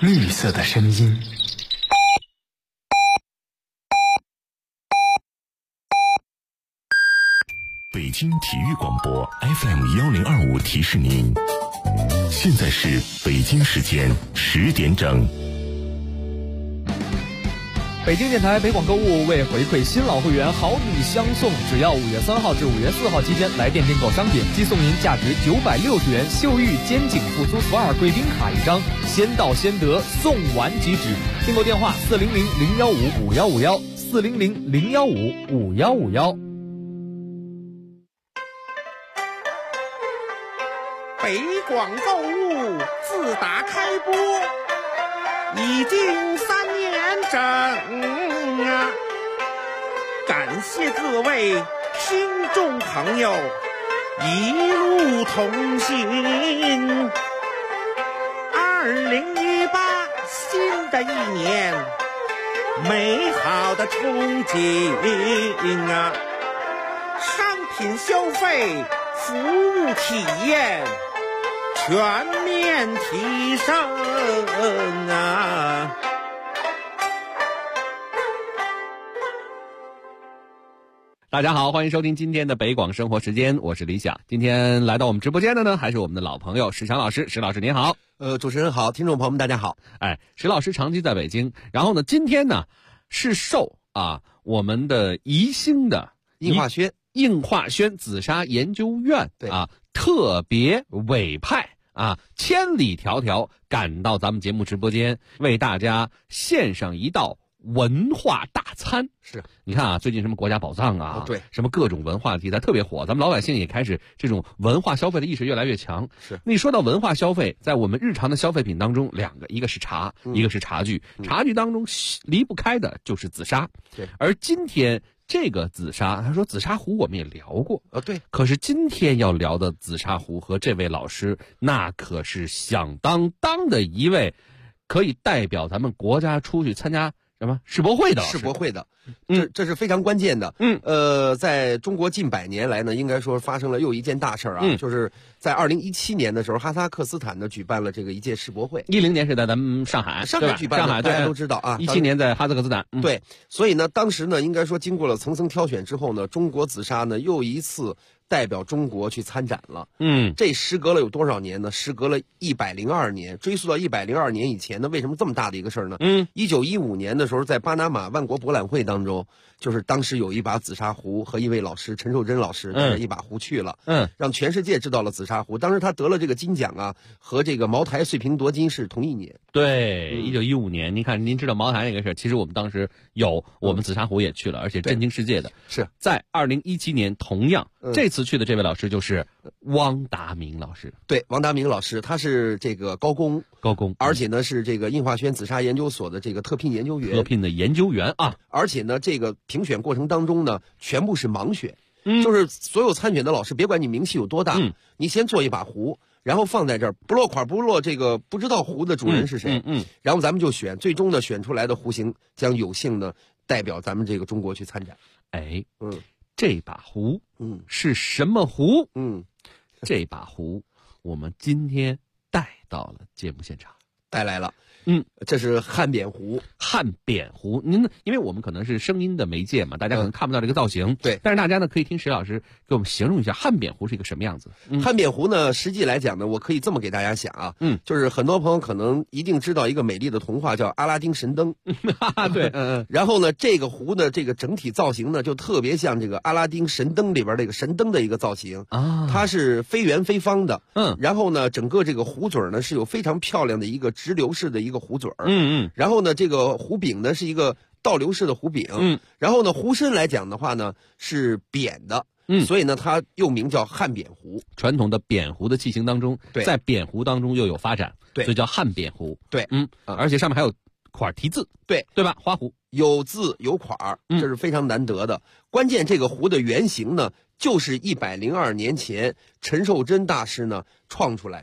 绿色的声音。 北京体育广播 FM1025提示您，现在是北京时间10点整。 北京电台北广购物为回馈新老会员好礼相送，只要5月3号至5月4号期间来电订购商品，即送您价值960元秀玉肩颈复苏索尔贵宾卡一张，先到先得，送完即止。订购电话400-015-5151，400-015-5151。 北广购物自打开播已经3年整啊！感谢各位听众朋友一路同行。2018新的一年，美好的憧憬啊！商品消费，服务体验全面提升啊！ 大家好，欢迎收听今天的北广生活时间，我是李想。今天来到我们直播间的呢，还是我们的老朋友史强老师。史老师您好。 主持人好，听众朋友们大家好。 史老师长期在北京，然后呢，今天呢是受我们的宜兴的应化轩紫砂研究院对特别委派千里迢迢赶到咱们节目直播间，为大家献上一道文化大餐。 是， 你看最近什么国家宝藏对， 什么各种文化题材特别火，咱们老百姓也开始这种文化消费的意识越来越强。 是， 那你说到文化消费，在我们日常的消费品当中，两个，一个是茶，一个是茶具。茶具当中离不开的就是紫砂。 对， 而今天这个紫砂，他说紫砂壶我们也聊过对， 可是今天要聊的紫砂壶和这位老师，那可是响当当的一位，可以代表咱们国家出去参加什么世博会的这是非常关键的。在中国近100年来呢，应该说发生了又一件大事就是在2017年的时候，哈萨克斯坦呢举办了这个一届世博会。 10年是在咱们上海举办的，大家都知道 17年在哈萨克斯坦。 对，所以呢，当时呢，应该说经过了层层挑选之后呢，中国紫砂呢又一次代表中国去参展了。这时隔了有多少年呢？时隔了102年，追溯到102年以前呢，为什么这么大的一个事儿呢？1915年的时候，在巴拿马万国博览会当中，就是当时有一把紫砂壶和一位老师陈寿珍老师带着一把壶去了，让全世界知道了紫砂壶。当时他得了这个金奖和这个茅台碎瓶夺金是同一年。 对，1915年，您看，您知道茅台那个事儿，其实我们当时我们紫砂壶也去了，而且震惊世界的。 是在2017年，同样这次去的这位老师就是汪达明老师。 对，汪达明老师，他是这个高工，而且呢是这个应化轩紫砂研究所的这个特聘研究员，而且呢这个评选过程当中呢，全部是盲选，就是所有参选的老师，别管你名气有多大，你先做一把壶，然后放在这儿，不落款不落这个不知道壶的主人是谁，然后咱们就选，最终呢选出来的壶型将有幸呢代表咱们这个中国去参展。 这把壶是什么壶？这把壶我们今天带到了节目现场， 带来了。这是汉扁壶。 您因为我们可能是声音的媒介嘛，大家可能看不到这个造型。 对， 但是大家呢可以听史老师给我们形容一下汉扁壶是一个什么样子。 汉扁壶呢，实际来讲呢，我可以这么给大家讲就是很多朋友可能一定知道一个美丽的童话叫《阿拉丁神灯》。 对， 然后呢，这个壶的这个整体造型呢，就特别像这个《阿拉丁神灯》里边这个神灯的一个造型它是非圆非方的。然后呢，整个这个壶嘴呢是有非常漂亮的一个直流式的一个壶嘴然后呢，这个壶柄呢是一个倒流式的壶柄然后呢，壶身来讲的话呢是扁的所以呢它又名叫汉扁壶。 传统的扁壶的器型当中，在扁壶当中又有发展， 对， 所以叫汉扁壶。 对， 而且上面还有款题字，对吧？花壶有字有款这是非常难得的。关键这个壶的原型呢，就是102年前陈寿珍大师呢创出来的。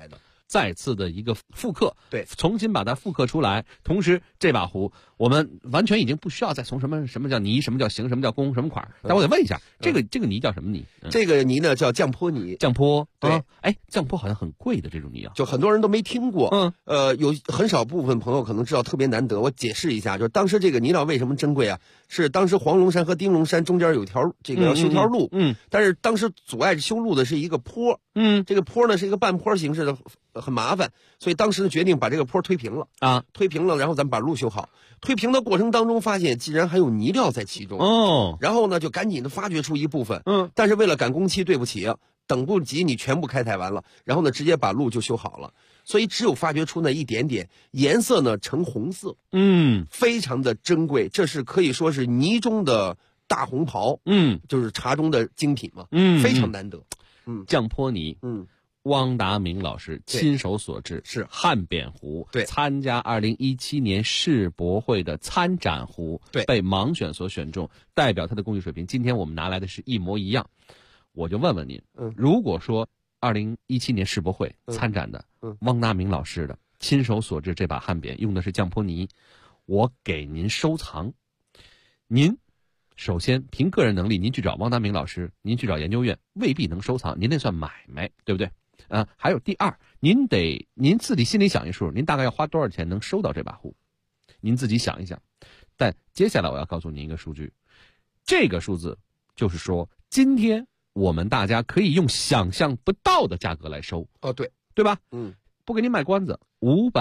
再次的一个复刻， 对， 重新把它复刻出来。同时，这把壶我们完全已经不需要再从什么叫泥，什么叫形，什么叫工，什么款。但我得问一下，这个泥叫什么泥？ 这个泥呢叫降坡泥。 降坡， 对， 降坡好像很贵的这种泥啊， 就很多人都没听过。有很少部分朋友可能知道，特别难得。我解释一下，就是当时这个泥料为什么珍贵啊？是当时黄龙山和丁龙山中间有条这个要修条路，但是当时阻碍修路的是一个坡，这个坡呢是一个半坡形式的，很麻烦，所以当时呢决定把这个坡推平了啊，推平了，然后咱们把路修好。推平的过程当中，发现竟然还有泥料在其中然后呢就赶紧的发掘出一部分，但是为了赶工期，对不起，等不及你全部开采完了，然后呢直接把路就修好了。所以只有发掘出那一点点，颜色呢呈红色，非常的珍贵，这是可以说是泥中的大红袍，就是茶中的精品嘛，非常难得。 降坡泥，汪达明老师亲手所制， 是汉扁壶， 对， 参加2017年世博会的参展壶， 对， 被盲选所选中，代表他的工艺水平。今天我们拿来的是一模一样，我就问问您，如果说2017年世博会参展的汪达明老师的亲手所制这把汉扁用的是降坡泥，我给您收藏，您首先凭个人能力，您去找汪达明老师，您去找研究院未必能收藏，您那算买卖，对不对？还有第二，您自己心里想一数，您大概要花多少钱能收到这把壶？您自己想一想。但接下来我要告诉您一个数据，这个数字就是说，今天我们大家可以用想象不到的价格来收。对吧？不给您卖关子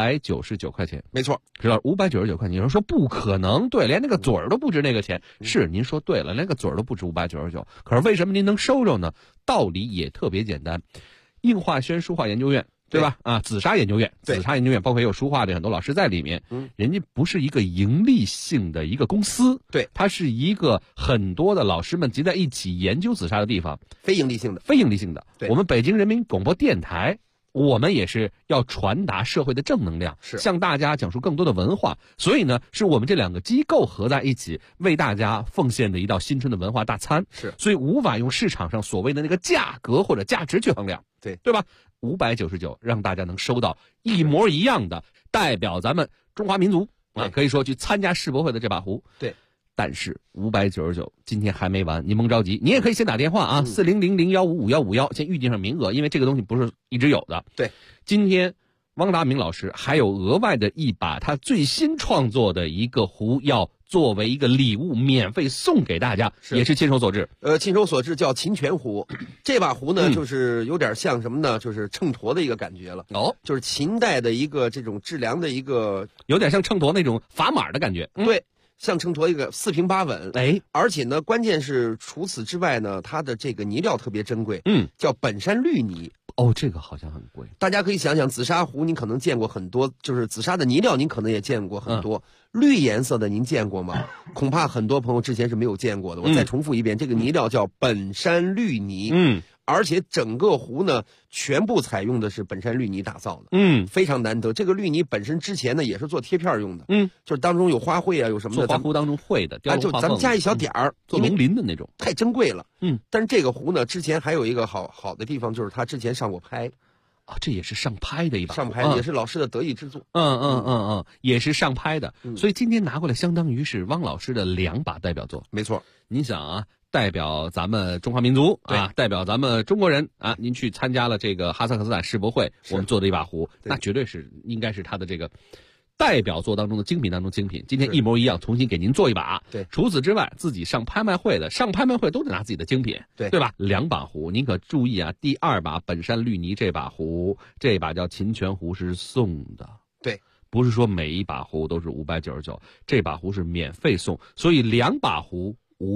，599块钱， 没错， 知道599块钱。有人说不可能，对，连那个嘴儿都不值那个钱。是，您说对了，连个嘴儿都不值599。可是为什么您能收着呢？道理也特别简单，应化轩书画研究院，对吧？紫砂研究院，紫砂研究院包括也有书画的很多老师在里面。人家不是一个盈利性的一个公司， 对， 它是一个很多的老师们集在一起研究紫砂的地方， 非盈利性的。 我们北京人民广播电台，我们也是要传达社会的正能量，向大家讲述更多的文化，所以呢，是我们这两个机构合在一起为大家奉献的一道新春的文化大餐。所以无法用市场上所谓的那个价格或者价值去衡量，对吧？599让大家能收到一模一样的代表咱们中华民族可以说去参加世博会的这把壶。 对。 但是599今天还没完，您甭着急，你也可以先打电话40001555151先预定上名额，因为这个东西不是一直有的。 对， 今天汪达明老师还有额外的一把他最新创作的一个壶，要作为一个礼物免费送给大家，也是亲手所制。 亲手所制叫秦泉壶，这把壶呢，就是有点像什么呢？就是秤砣的一个感觉了。就是秦代的一个这种质量的一个， 有点像秤砣那种砝码的感觉。 对。像秤砣一个4平8稳，而且呢，关键是除此之外呢，它的这个泥料特别珍贵，叫本山绿泥。 这个好像很贵。 大家可以想想，紫砂壶您可能见过很多，就是紫砂的泥料您可能也见过很多，绿颜色的您见过吗？恐怕很多朋友之前是没有见过的。我再重复一遍，这个泥料叫本山绿泥。而且整个壶呢，全部采用的是本山绿泥打造的，非常难得。这个绿泥本身之前呢，也是做贴片用的，就是当中有花卉啊，有什么的， 做花壶当中会的， 就咱们加一小点儿， 做龙鳞的那种， 太珍贵了。但是这个壶呢，之前还有一个好的地方，就是它之前上过拍。 这也是上拍的一把， 也是老师的得意之作。 也是上拍的。所以今天拿过来，相当于是汪老师的2把代表作。 没错， 你想啊，代表咱们中华民族代表咱们中国人您去参加了这个哈萨克斯坦世博会，我们做的一把壶，那绝对是应该是他的这个代表作当中的精品当中精品。今天一模一样，重新给您做一把。除此之外，自己上拍卖会都得拿自己的精品，对吧？2把壶，您可注意啊，第2把本山绿泥这把壶，这把叫秦泉壶是送的，不是说每一把壶都是599，这把壶是免费送，所以2把壶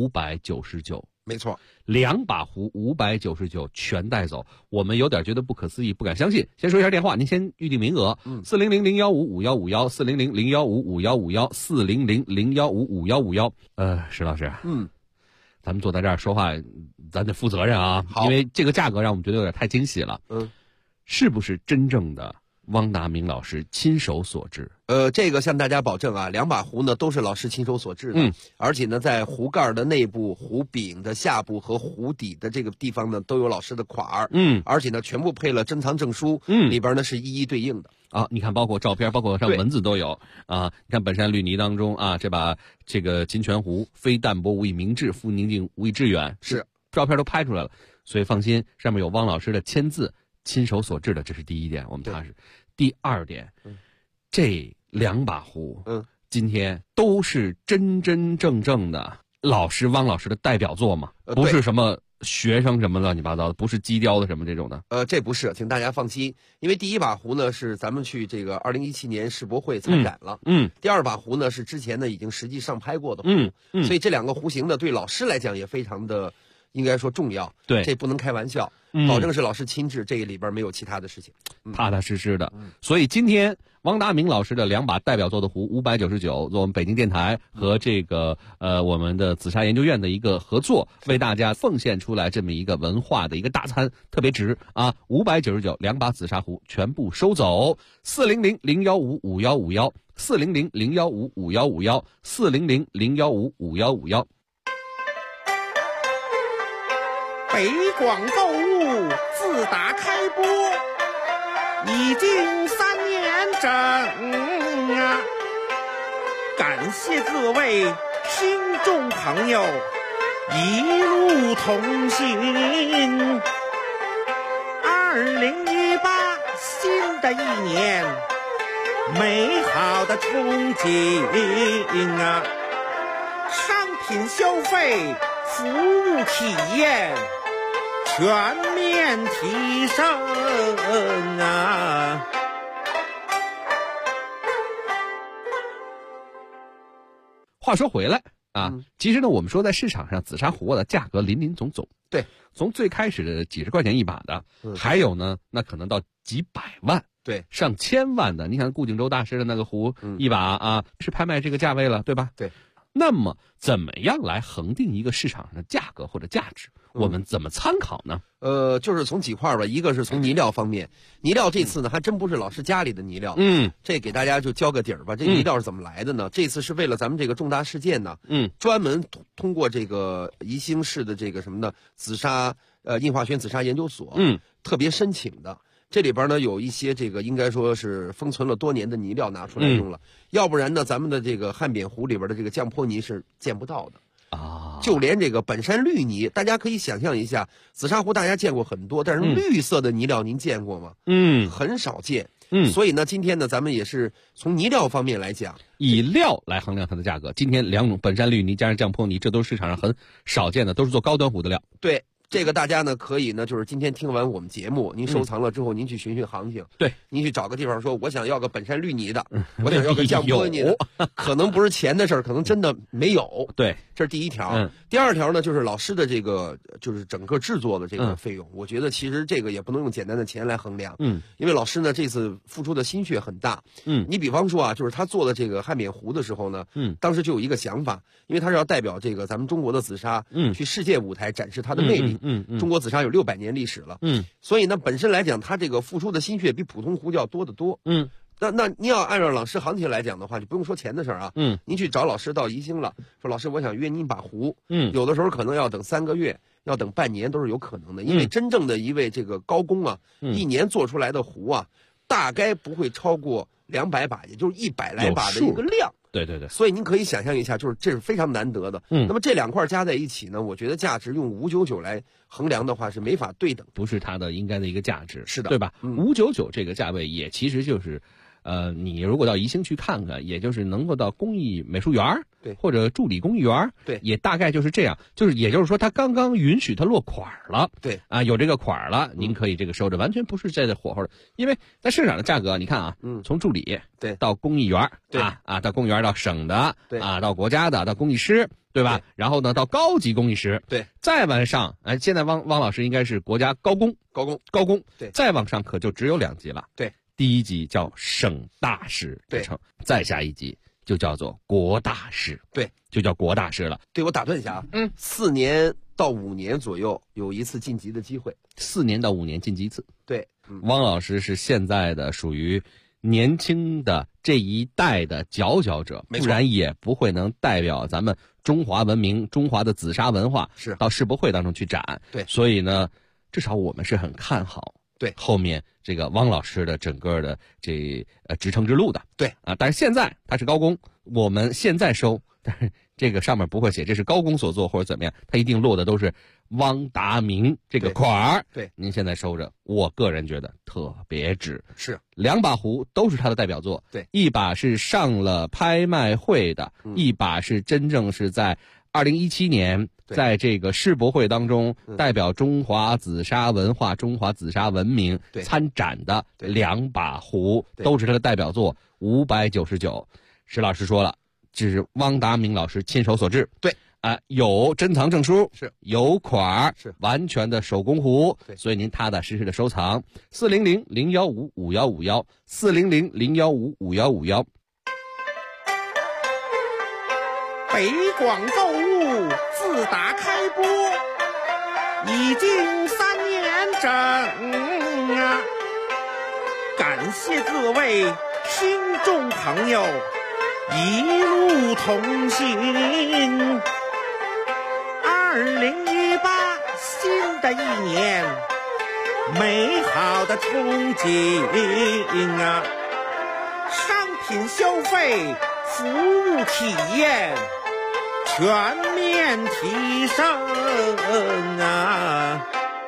599。 没错 ，2把壶599全带走，我们有点觉得不可思议，不敢相信。先说一下电话，您先预定名额，40001555151，400015551，400015551。石老师，咱们坐在这儿说话，咱得负责任啊，因为这个价格让我们觉得有点太惊喜了。是不是真正的汪达明老师亲手所制。 这个向大家保证啊，2把壶呢都是老师亲手所制的，而且呢在壶盖的内部、壶柄的下部和壶底的这个地方呢都有老师的款儿，而且呢全部配了珍藏证书，里边呢是一一对应的。 啊，你看，包括照片，包括上文字都有啊。你看本山绿泥当中啊，这把这个金泉壶，非淡泊无以明志，复宁静无以致远， 是照片都拍出来了，所以放心，上面有汪老师的签字，亲手所制的，这是第一点，我们踏实。第二点，这2把壶，今天都是真真正正的老师汪老师的代表作嘛，不是什么学生什么乱七八糟的，不是机雕的什么这种的。 这不是，请大家放心，因为第1把壶呢是咱们去这个2017年世博会参展了，第2把壶呢是之前呢已经实际上拍过的壶，所以这2个壶型呢对老师来讲也非常的应该说重要， 对， 这不能开玩笑，保证是老师亲制，这个里边没有其他的事情， 踏踏实实的。所以今天汪达明老师的2把代表作的壶599，做我们北京电台和这个我们的紫砂研究院的一个合作，为大家奉献出来这么一个文化的一个大餐，特别值啊！599 2把紫砂壶全部收走，400-015-5151 400-015-5151 400-015-5151。 北广购物自打开播已经3年整啊，感谢各位听众朋友一路同行。2018新的一年，美好的憧憬啊，商品消费、服务体验全面提升啊！ 话说回来啊，其实呢，我们说在市场上紫砂壶的价格林林总总， 对， 从最开始的几十块钱1把的，还有呢，那可能到几百万， 对， 上千万的。你看顾景舟大师的那个壶1把啊，是拍卖这个价位了，对吧？ 对。 那么怎么样来恒定一个市场上的价格或者价值？我们怎么参考呢？ 就是从几块吧，一个是从泥料方面，泥料这次呢还真不是老师家里的泥料，这给大家就交个底儿吧。这泥料是怎么来的呢？这次是为了咱们这个重大事件呢，专门通过这个宜兴市的这个什么呢紫砂印化学紫砂研究所，特别申请的。这里边呢有一些这个应该说是封存了多年的泥料拿出来用了，要不然呢咱们的这个汉扁壶里边的这个降坡泥是见不到的啊。就连这个本山绿泥，大家可以想象一下，紫砂壶大家见过很多，但是绿色的泥料您见过吗？很少见。所以呢，今天呢，咱们也是从泥料方面来讲， 以料来衡量它的价格。今天2种本山绿泥加上降坡泥，这都是市场上很少见的，都是做高端壶的料。 对。这个大家呢可以呢，就是今天听完我们节目，您收藏了之后，您去寻寻行情。 对， 您去找个地方说，我想要个本山绿泥的，我想要个降坡泥的，可能不是钱的事儿，可能真的没有。 对， 这是第一条。第二条呢，就是老师的这个就是整个制作的这个费用，我觉得其实这个也不能用简单的钱来衡量。因为老师呢这次付出的心血很大。你比方说啊，就是他做的这个汉扁壶的时候呢，当时就有一个想法，因为他是要代表这个咱们中国的紫砂，去世界舞台展示它的魅力。中国紫砂有600年历史了，所以呢，本身来讲，它这个付出的心血比普通壶就要多得多，那你要按照老师行情来讲的话，就不用说钱的事儿啊，您去找老师到宜兴了，说老师，我想约您把壶，有的时候可能要等3个月，要等半年都是有可能的，因为真正的一位这个高工啊，一年做出来的壶啊，大概不会超过200把，也就是100来把的一个量。 对对对， 所以您可以想象一下，就是这是非常难得的。那么这2块加在一起呢，我觉得价值用599来衡量的话是没法对等， 不是它的应该的一个价值， 是的， 对吧？599这个价位也其实就是，你如果到宜兴去看看，也就是能够到工艺美术园， 对， 或者助理工艺园， 对， 也大概就是这样，就是也就是说，它刚刚允许它落款了， 对啊，有这个款了，您可以这个收着，完全不是在这火候的，因为在市场的价格，你看啊，从助理对到工艺园， 对到工艺园到省的， 对到国家的，到工艺师。对吧？然后呢，到高级工艺师， 对， 再往上，现在汪老师应该是国家高工， 对， 再往上可就只有2级了， 对， 第1级叫省大师之称，再下一级就叫做国大师， 对， 就叫国大师了。 对，我打断一下啊，4年到5年左右有一次晋级的机会 ，4年到5年晋级一次， 对。 汪老师是现在的属于年轻的这一代的佼佼者，不然也不会能代表咱们中华文明、中华的紫砂文化到世博会当中去展。 对， 所以呢，至少我们是很看好对后面这个汪老师的整个的这职称之路的。 对啊，但是现在他是高工，我们现在收，但是这个上面不会写这是高工所做或者怎么样，他一定落的都是汪达明这个款儿。 对， 您现在收着，我个人觉得特别值。 是 2把壶都是他的代表作。 对， 一把是上了拍卖会的，一把是真正是在2017年在这个世博会当中代表中华紫砂文化、中华紫砂文明参展的2把壶，都是他的代表作，599。石老师说了，这是汪达明老师亲手所制。 对。 有珍藏证书， 是有款儿， 是完全的手工壶， 对， 所以您踏踏实实的收藏。400-015-5151，400-015-5151。 北广购物自打开播，已经3年整啊！感谢各位听众朋友一路同行。2018新的一年，美好的憧憬啊！商品消费、服务体验全面提升啊！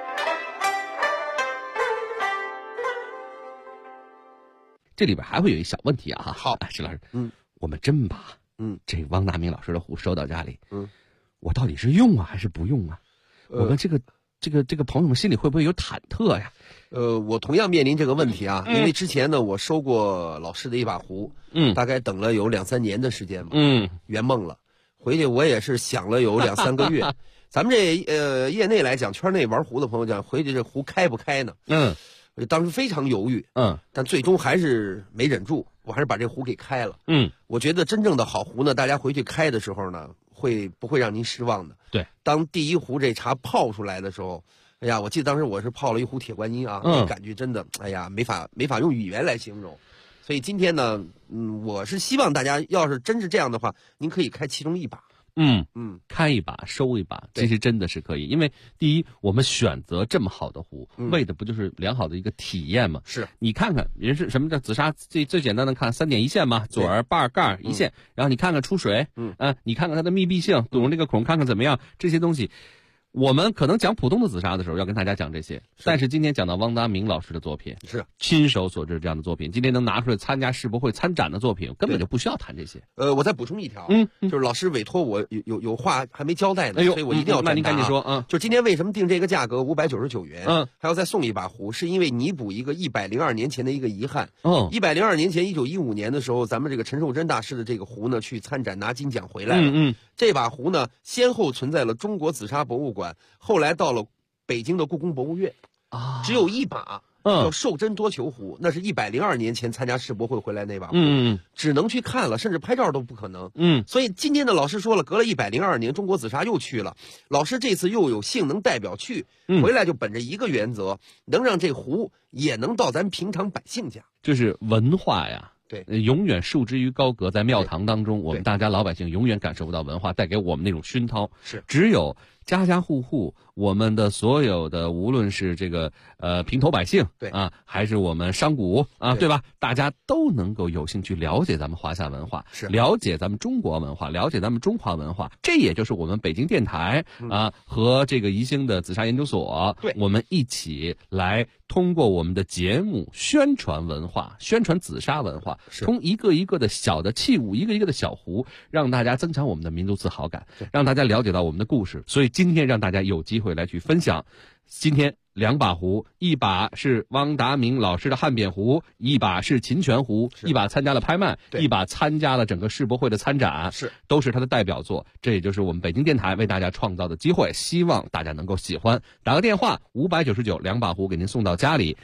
这里边还会有一小问题啊！ 好， 石老师，我们真把这汪达明老师的壶收到家里，我到底是用啊还是不用啊？我们这个朋友们心里会不会有忐忑呀？ 我同样面临这个问题啊，因为之前呢，我收过老师的一把壶，大概等了有2-3年的时间吧，圆梦了，回去我也是想了有2-3个月。咱们这业内来讲，圈内玩壶的朋友讲，回去这壶开不开呢？当时非常犹豫，但最终还是没忍住，我还是把这壶给开了。我觉得真正的好壶呢，大家回去开的时候呢，不会让您失望的。 对， 当第一壶这茶泡出来的时候，哎呀，我记得当时我是泡了一壶铁观音啊，那感觉真的，哎呀，没法用语言来形容。所以今天呢，我是希望大家要是真是这样的话，您可以开其中一把。 开一把收一把，其实真的是可以，因为第一，我们选择这么好的壶，为的不就是良好的一个体验吗？ 是， 你看看人是什么叫紫砂，最简单的看3点一线嘛，嘴儿、把、盖一线，然后你看看出水，你看看它的密闭性，堵上这个孔看看怎么样，这些东西。我们可能讲普通的紫砂的时候要跟大家讲这些，但是今天讲到汪达明老师的作品，是亲手所制这样的作品，今天能拿出来参加世博会参展的作品，根本就不需要谈这些。 我再补充一条，就是老师委托我有话还没交代呢，所以我一定要那您赶紧说， 就今天为什么定这个价格599元，还要再送一把壶，是因为弥补一个102年前的一个遗憾。102年前1915年的时候，咱们这个陈寿珍大师的这个壶呢去参展拿金奖回来了，这把壶呢先后存在了中国紫砂博物馆。后来到了北京的故宫博物院，只有一把叫寿珍多球壶，那是102年前参加世博会回来那把壶，只能去看了，甚至拍照都不可能。所以今天的老师说了，隔了102年，中国紫砂又去了。老师这次又有幸能代表去，回来就本着一个原则，能让这壶也能到咱平常百姓家， 就是文化呀。 对， 永远束之于高阁，在庙堂当中，我们大家老百姓永远感受不到文化带给我们那种熏陶。 是， 只有家家户户，我们的所有的，无论是这个平头百姓， 对啊，还是我们商贾啊，对吧？大家都能够有兴趣了解咱们华夏文化， 是了解咱们中国文化，了解咱们中华文化。这也就是我们北京电台和这个宜兴的紫砂研究所， 对， 我们一起来通过我们的节目宣传文化，宣传紫砂文化，从一个一个的小的器物，一个一个的小壶，让大家增强我们的民族自豪感，让大家了解到我们的故事。所以今天让大家有机会来去分享，今天2把壶，一把是汪达明老师的汉扁壶，一把是秦泉壶，一把参加了拍卖，一把参加了整个世博会的参展，都是他的代表作。这也就是我们北京电台为大家创造的机会，希望大家能够喜欢。打个电话，599，2把壶给您送到家里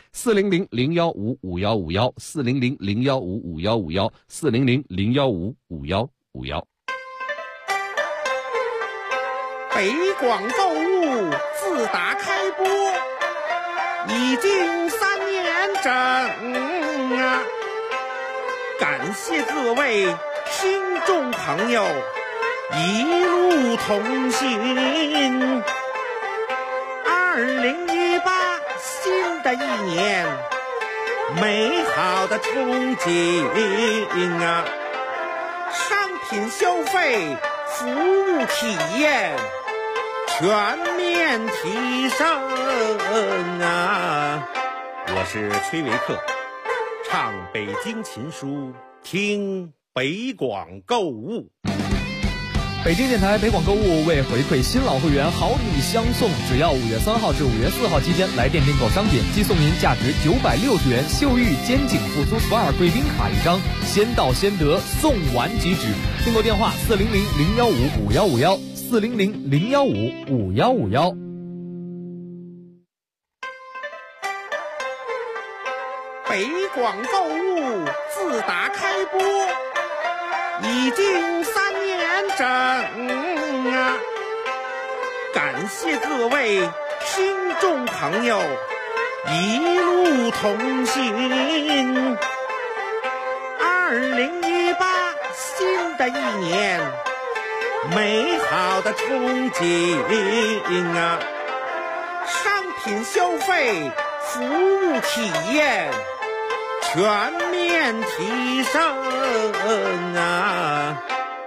，400-015-5151，400-015-5151，400-015-5151。 北广购物自打开播，已经3年整啊！感谢各位听众朋友一路同行。2018新的一年，美好的憧憬啊！商品消费、服务体验全面提升啊！我是崔维克，唱北京琴书，听北广购物。 北京电台北广购物为回馈新老会员好礼相送，只要5月3号至5月4号期间来店订购商品，即送您价值960元秀玉肩颈复苏 SPA 贵宾卡1张，先到先得，送完即止。订购电话400-015-5151，400-015-5151。 北广购物自打开播已经3年整啊！感谢各位听众朋友一路同行。2018新的一年，美好的憧憬啊！商品消费、服务体验全面提升啊！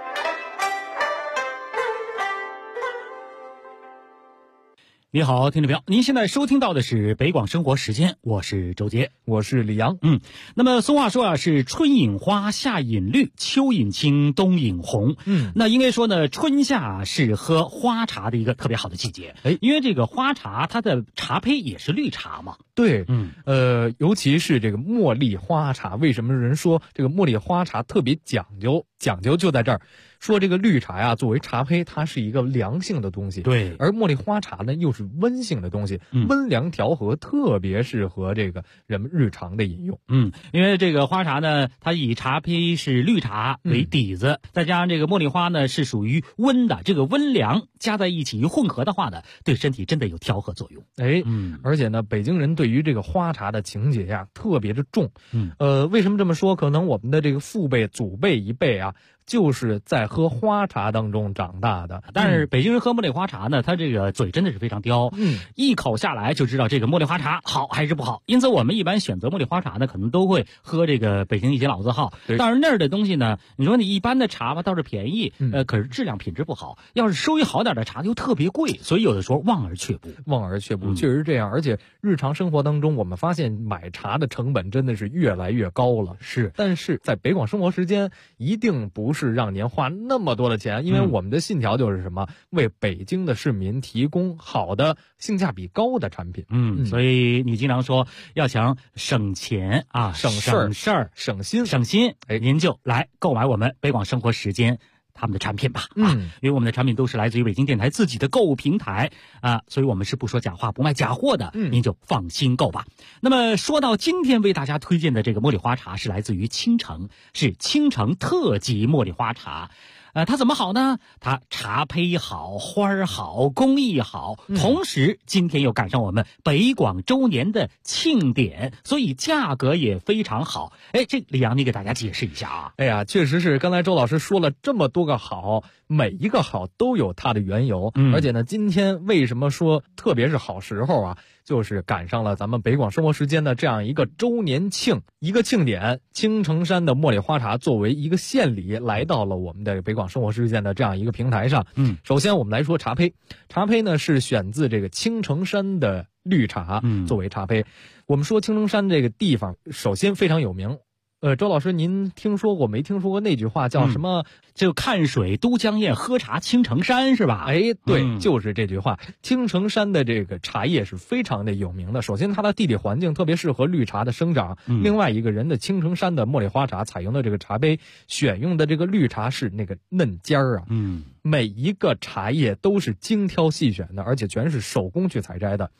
你好，听众朋友，您现在收听到的是北广生活时间，我是周杰， 我是李阳。 那么俗话说啊，是春饮花，夏饮绿，秋饮青，冬饮红。那应该说呢，春夏是喝花茶的一个特别好的季节。因为这个花茶它的茶胚也是绿茶嘛。 对，尤其是这个茉莉花茶，为什么人说这个茉莉花茶特别讲究？讲究就在这儿，说这个绿茶呀，作为茶胚，它是一个凉性的东西， 对， 而茉莉花茶呢又是温性的东西，温凉调和，特别适合这个人们日常的饮用。 因为这个花茶呢，它以茶胚是绿茶为底子，再加上这个茉莉花呢是属于温的，这个温凉加在一起一混合的话呢，对身体真的有调和作用。 而且呢，北京人对于这个花茶的情节呀特别的重。为什么这么说？可能我们的这个父辈、祖辈一辈啊，就是在喝花茶当中长大的。 但是北京人喝茉莉花茶呢，他这个嘴真的是非常刁，一口下来就知道这个茉莉花茶好还是不好。因此我们一般选择茉莉花茶呢，可能都会喝这个北京一些老字号。当然那儿的东西呢，你说你一般的茶吧倒是便宜，可是质量品质不好。要是收益好点的茶又特别贵，所以有的时候望而却步。 确实是这样。而且日常生活当中，我们发现买茶的成本真的是越来越高了。但是在北广生活时间，一定不是让您花那么多的钱，因为我们的信条就是什么？为北京的市民提供好的、性价比高的产品。 所以你经常说要想省钱啊，省事儿、省心，您就来购买我们北广生活时间他们的产品吧。因为我们的产品都是来自于北京电台自己的购物平台啊，所以我们是不说假话、不卖假货的，您就放心购吧。那么说到今天为大家推荐的这个茉莉花茶，是来自于青城，是青城特级茉莉花茶。它怎么好呢？它茶胚好，花儿好，工艺好，同时今天又赶上我们北广周年的庆典，所以价格也非常好。这李阳你给大家解释一下啊。 确实是，刚才周老师说了这么多个好，每一个好都有它的缘由。而且呢，今天为什么说特别是好时候啊？就是赶上了咱们北广生活时间的这样一个周年庆，一个庆典。青城山的茉莉花茶作为一个献礼来到了我们的北广生活时间的这样一个平台上。首先我们来说茶胚，茶胚呢是选自这个青城山的绿茶作为茶胚。我们说青城山这个地方首先非常有名。周老师，您听说过没听说过那句话叫什么？ 就看水都江堰，喝茶青城山，是吧？ 对，就是这句话。青城山的这个茶叶是非常的有名的。首先，它的地理环境特别适合绿茶的生长。另外一个人的青城山的茉莉花茶采用的这个茶杯，选用的这个绿茶是那个嫩尖儿啊。每一个茶叶都是精挑细选的，而且全是手工去采摘的。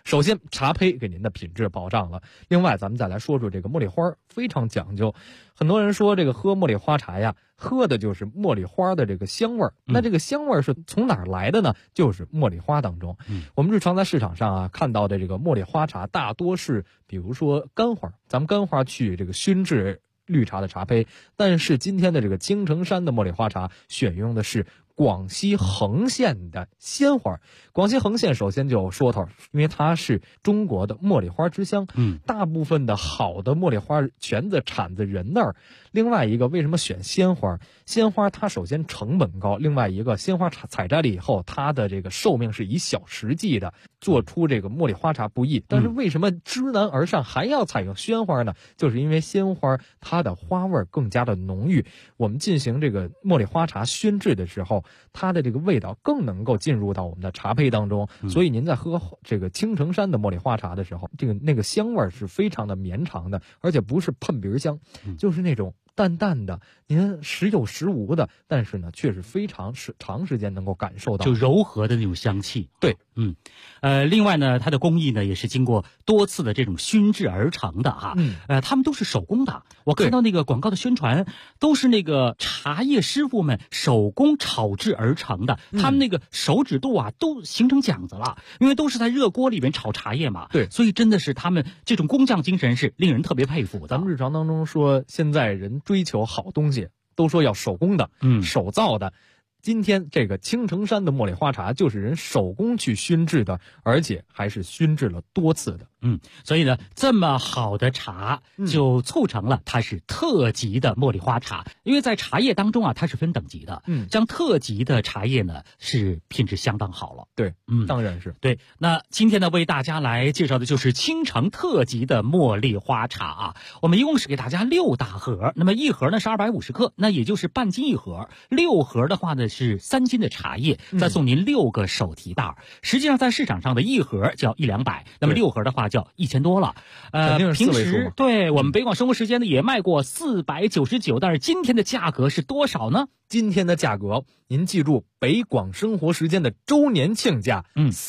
首先茶胚给您的品质保障了，另外咱们再来说说这个茉莉花，非常讲究。很多人说这个喝茉莉花茶呀，喝的就是茉莉花的这个香味儿。那这个香味儿是从哪儿来的呢？就是茉莉花当中。我们日常在市场上啊看到的这个茉莉花茶，大多是比如说干花，咱们干花去这个熏制绿茶的茶胚，但是今天的这个青城山的茉莉花茶选用的是广西横县的鲜花。广西横县首先就有说头，因为它是中国的茉莉花之乡，大部分的好的茉莉花全在产自人那儿。另外一个，为什么选鲜花？鲜花它首先成本高，另外一个，鲜花采摘了以后，它的这个寿命是以小时计的，做出这个茉莉花茶不易。但是为什么知难而上还要采用鲜花呢？就是因为鲜花它的花味更加的浓郁，我们进行这个茉莉花茶熏制的时候，它的这个味道更能够进入到我们的茶胚当中。所以您在喝这个青城山的茉莉花茶的时候，那个香味是非常的绵长的，而且不是喷鼻香，就是那种淡淡的，您时有时无的，但是呢，却是非常长时间能够感受到， 就柔和的那种香气。 对， 另外呢，它的工艺呢也是经过多次的这种熏制而成的哈。他们都是手工的。我看到那个广告的宣传，都是那个茶叶师傅们手工炒制而成的，他们那个手指肚啊都形成茧子了，因为都是在热锅里面炒茶叶嘛。 对， 所以真的是他们这种工匠精神是令人特别佩服的。 咱们日常当中说，现在人追求好东西，都说要手工的，手造的。今天这个青城山的茉莉花茶就是人手工去熏制的，而且还是熏制了多次的。 所以呢，这么好的茶就促成了它是特级的茉莉花茶。因为在茶叶当中啊，它是分等级的。像特级的茶叶呢，是品质相当好了。 对，当然是对。那今天呢，为大家来介绍的就是青城特级的茉莉花茶啊。我们一共是给大家6大盒，那么一盒呢是250克，那也就是半斤一盒。6盒的话呢是3斤的茶叶，再送您6个手提袋。实际上在市场上的一盒就要100-200，那么6盒的话就要1000多了。平时对我们北广生活时间呢也卖过499，但是今天的价格是多少呢？ 今天的价格您记住，北广生活时间的周年庆价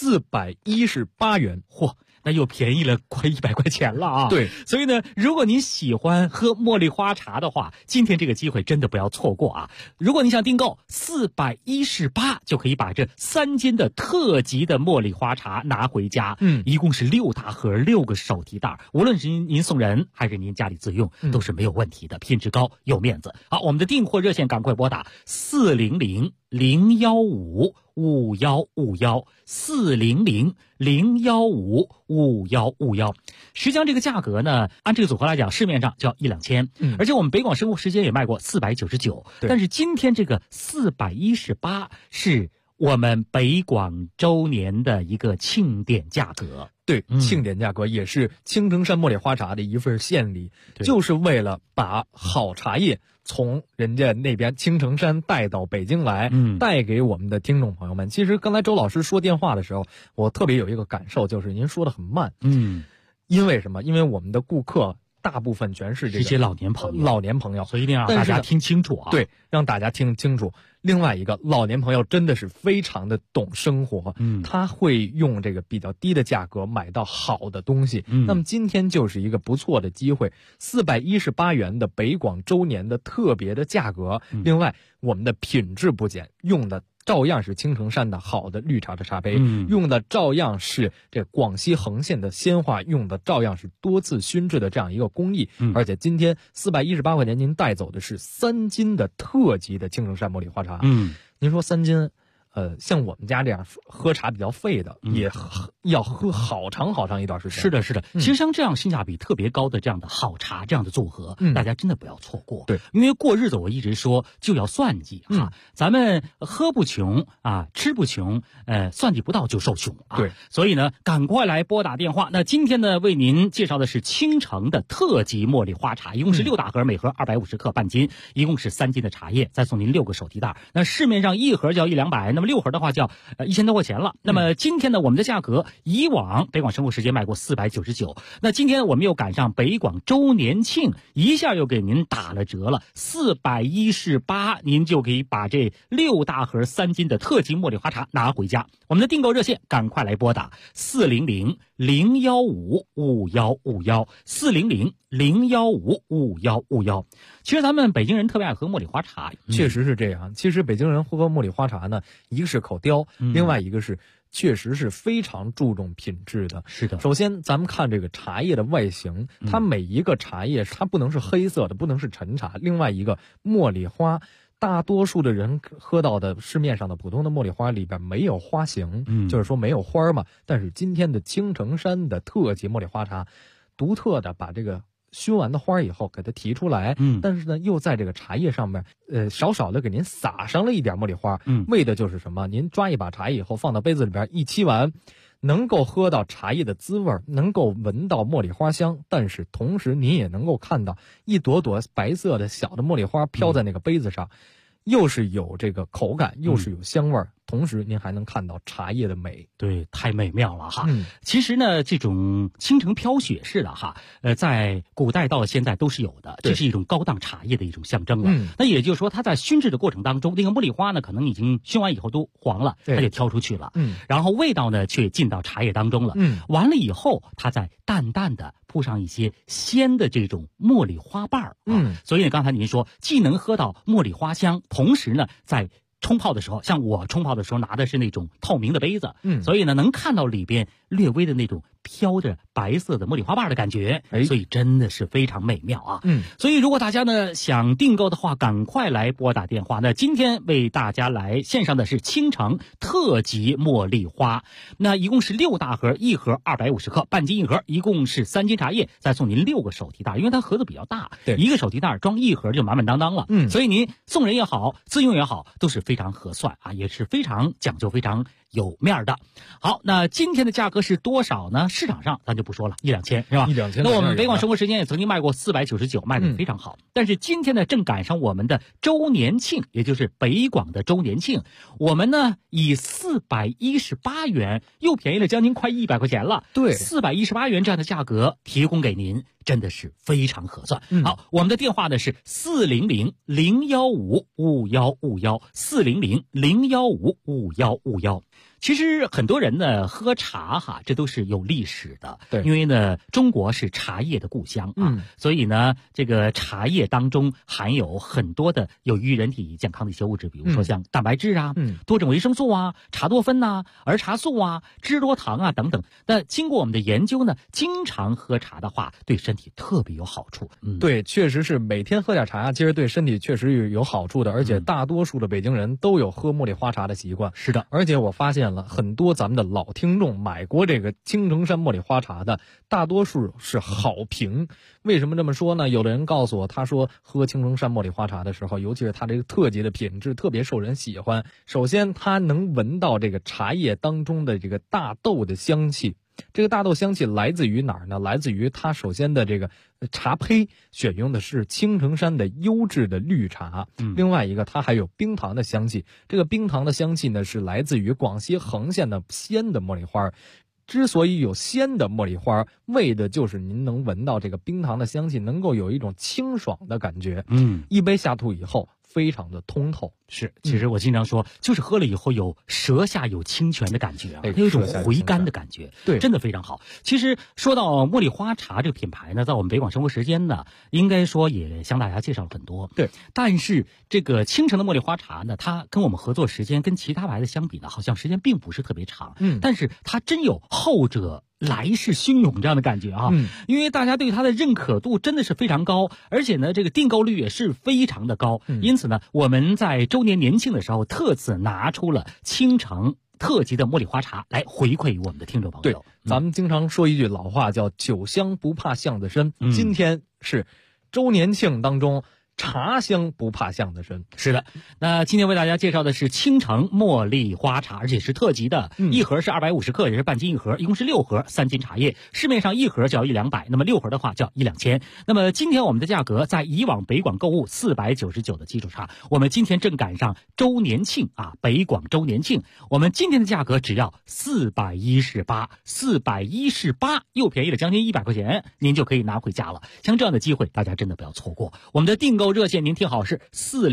418元。 嚯，那又便宜了快100块钱了啊！ 对， 所以呢，如果您喜欢喝茉莉花茶的话，今天这个机会真的不要错过啊！如果你想订购418，就可以把这3斤的特级的茉莉花茶拿回家。一共是6大盒，6个手提袋，无论是您送人还是您家里自用，都是没有问题的，品质高，有面子。好，我们的订货热线赶快拨打400-015-5151，400-015-5151。实际上这个价格呢，按这个组合来讲，市面上就要1-2000，而且我们北广生活时间也卖过499，但是今天这个418是我们北广周年的一个庆典价格。 对，庆典价格也是青城山茉莉花茶的一份献礼，就是为了把好茶叶从人家那边青城山带到北京来，带给我们的听众朋友们。其实刚才周老师说电话的时候，我特别有一个感受，就是您说的很慢。因为什么？因为我们的顾客大部分全是这些老年朋友， 所以一定要让大家听清楚啊！ 对，让大家听清楚。另外一个，老年朋友真的是非常的懂生活，他会用这个比较低的价格买到好的东西。那么今天就是一个不错的机会，418元的北广周年的特别的价格。另外，我们的品质不减，用的照样是青城山的好的绿茶的茶杯，用的照样是这广西横县的鲜花，用的照样是多次熏制的这样一个工艺。而且今天418块钱，您带走的是3斤的特级的青城山茉莉花茶。您说3斤，像我们家这样喝茶比较费的，也要喝好长一段时间。 是的，是的。其实像这样性价比特别高的这样的好茶，这样的组合，大家真的不要错过。 对， 因为过日子我一直说就要算计啊，咱们喝不穷啊，吃不穷，算计不到就受穷啊。 对， 所以呢，赶快来拨打电话。那今天呢，为您介绍的是青城的特级茉莉花茶，一共是6大盒，每盒250克半斤，一共是3斤的茶叶，再送您6个手提袋。那市面上一盒就要100-200，那么6盒的话就要1000多块钱了。那么今天呢，我们的价格以往北广生活时间卖过499，那今天我们又赶上北广周年庆，一下又给您打了折了，418，您就可以把这6大盒3斤的特级茉莉花茶拿回家。我们的订购热线赶快来拨打400-015-5151 ，400-015-5151，400-015-5151。其实咱们北京人特别爱喝茉莉花茶， 确实是这样。其实北京人喝茉莉花茶呢，一个是口刁，另外一个是确实是非常注重品质的。 是的， 首先咱们看这个茶叶的外形，它每一个茶叶它不能是黑色的，不能是陈茶。另外一个茉莉花，大多数的人喝到的市面上的普通的茉莉花里边没有花型，就是说没有花嘛。但是今天的青城山的特级茉莉花茶，独特的把这个熏完的花以后给它提出来，但是呢又在这个茶叶上面少少的给您撒上了一点茉莉花，为的就是什么？您抓一把茶叶以后放到杯子里边一沏完，能够喝到茶叶的滋味，能够闻到茉莉花香，但是同时您也能够看到一朵朵白色的小的茉莉花飘在那个杯子上，又是有这个口感，又是有香味，同时您还能看到茶叶的美。 对，太美妙了哈。其实呢，这种倾城飘雪式的哈，在古代到了现在都是有的，这是一种高档茶叶的一种象征了。那也就是说，它在熏制的过程当中，那个茉莉花呢，可能已经熏完以后都黄了，它就挑出去了。然后味道呢，却进到茶叶当中了。完了以后，它再淡淡的铺上一些鲜的这种茉莉花瓣儿。所以呢，刚才您说，既能喝到茉莉花香，同时呢，在冲泡的时候，像我冲泡的时候拿的是那种透明的杯子，所以呢能看到里边略微的那种飘着白色的茉莉花瓣的感觉，所以真的是非常美妙啊。所以如果大家呢想订购的话，赶快来拨打电话。那今天为大家来献上的是青城特级茉莉花，那一共是6大盒，一盒250克，半斤一盒，一共是3斤茶叶，再送您6个手提袋，因为它盒子比较大，一个手提袋装一盒就满满当当了。所以您送人也好，自用也好，都是非常合算啊，也是非常讲究，非常有面的。好，那今天的价格是多少呢？市场上咱就不说了，1-2千是吧 ？1-2千。 那我们北广生活时间也曾经卖过499，卖的非常好。但是今天呢，正赶上我们的周年庆，也就是北广的周年庆，我们呢以418元，又便宜了将近快100块钱了。 对 ，418元这样的价格提供给您，真的是非常合算。好，我们的电话呢是400-015-5151，400-015-5151。其实很多人呢喝茶哈，这都是有历史的。 对， 因为呢中国是茶叶的故乡啊，所以呢这个茶叶当中含有很多的有益于人体健康的一些物质，比如说像蛋白质啊、多种维生素啊、茶多酚呐、儿茶素啊、脂多糖啊等等。那经过我们的研究呢，经常喝茶的话，对身体特别有好处。 对，确实是每天喝点茶，其实对身体确实有好处的，而且大多数的北京人都有喝茉莉花茶的习惯。 是的， 而且我发现了很多咱们的老听众买过这个青城山茉莉花茶的，大多数是好评。为什么这么说呢？有的人告诉我，他说喝青城山茉莉花茶的时候，尤其是它这个特级的品质特别受人喜欢。首先它能闻到这个茶叶当中的这个大豆的香气，这个大豆香气来自于哪儿呢？来自于它首先的这个茶胚选用的是青城山的优质的绿茶，另外一个它还有冰糖的香气，这个冰糖的香气呢是来自于广西横县的鲜的茉莉花。之所以有鲜的茉莉花，为的就是您能闻到这个冰糖的香气，能够有一种清爽的感觉。一杯下肚以后非常的通透。 是，其实我经常说，就是喝了以后有舌下有清泉的感觉啊，它有一种回甘的感觉， 对， 真的非常好。其实说到茉莉花茶这个品牌呢，在我们北广生活时间呢，应该说也向大家介绍了很多。 对， 但是这个青城的茉莉花茶呢，它跟我们合作时间跟其他牌子相比呢，好像时间并不是特别长。但是它真有后者来势汹涌这样的感觉啊，因为大家对它的认可度真的是非常高，而且呢，这个订购率也是非常的高。因此呢，我们在周年年庆的时候，特此拿出了青城特级的茉莉花茶来回馈于我们的听众朋友。 对，咱们经常说一句老话，叫酒香不怕巷子深。今天是周年庆当中，茶香不怕巷子深。 是的，那今天为大家介绍的是青城茉莉花茶，而且是特级的，一盒是250克，也是半斤一盒，一共是6盒，3斤茶叶。市面上一盒就要100-200，那么6盒的话就要1-2千。那么今天我们的价格在以往北广购物499的基础上，我们今天正赶上周年庆啊，北广周年庆，我们今天的价格只要418，418又便宜了将近100块钱，您就可以拿回家了。像这样的机会，大家真的不要错过。我们的订购购热线您听好是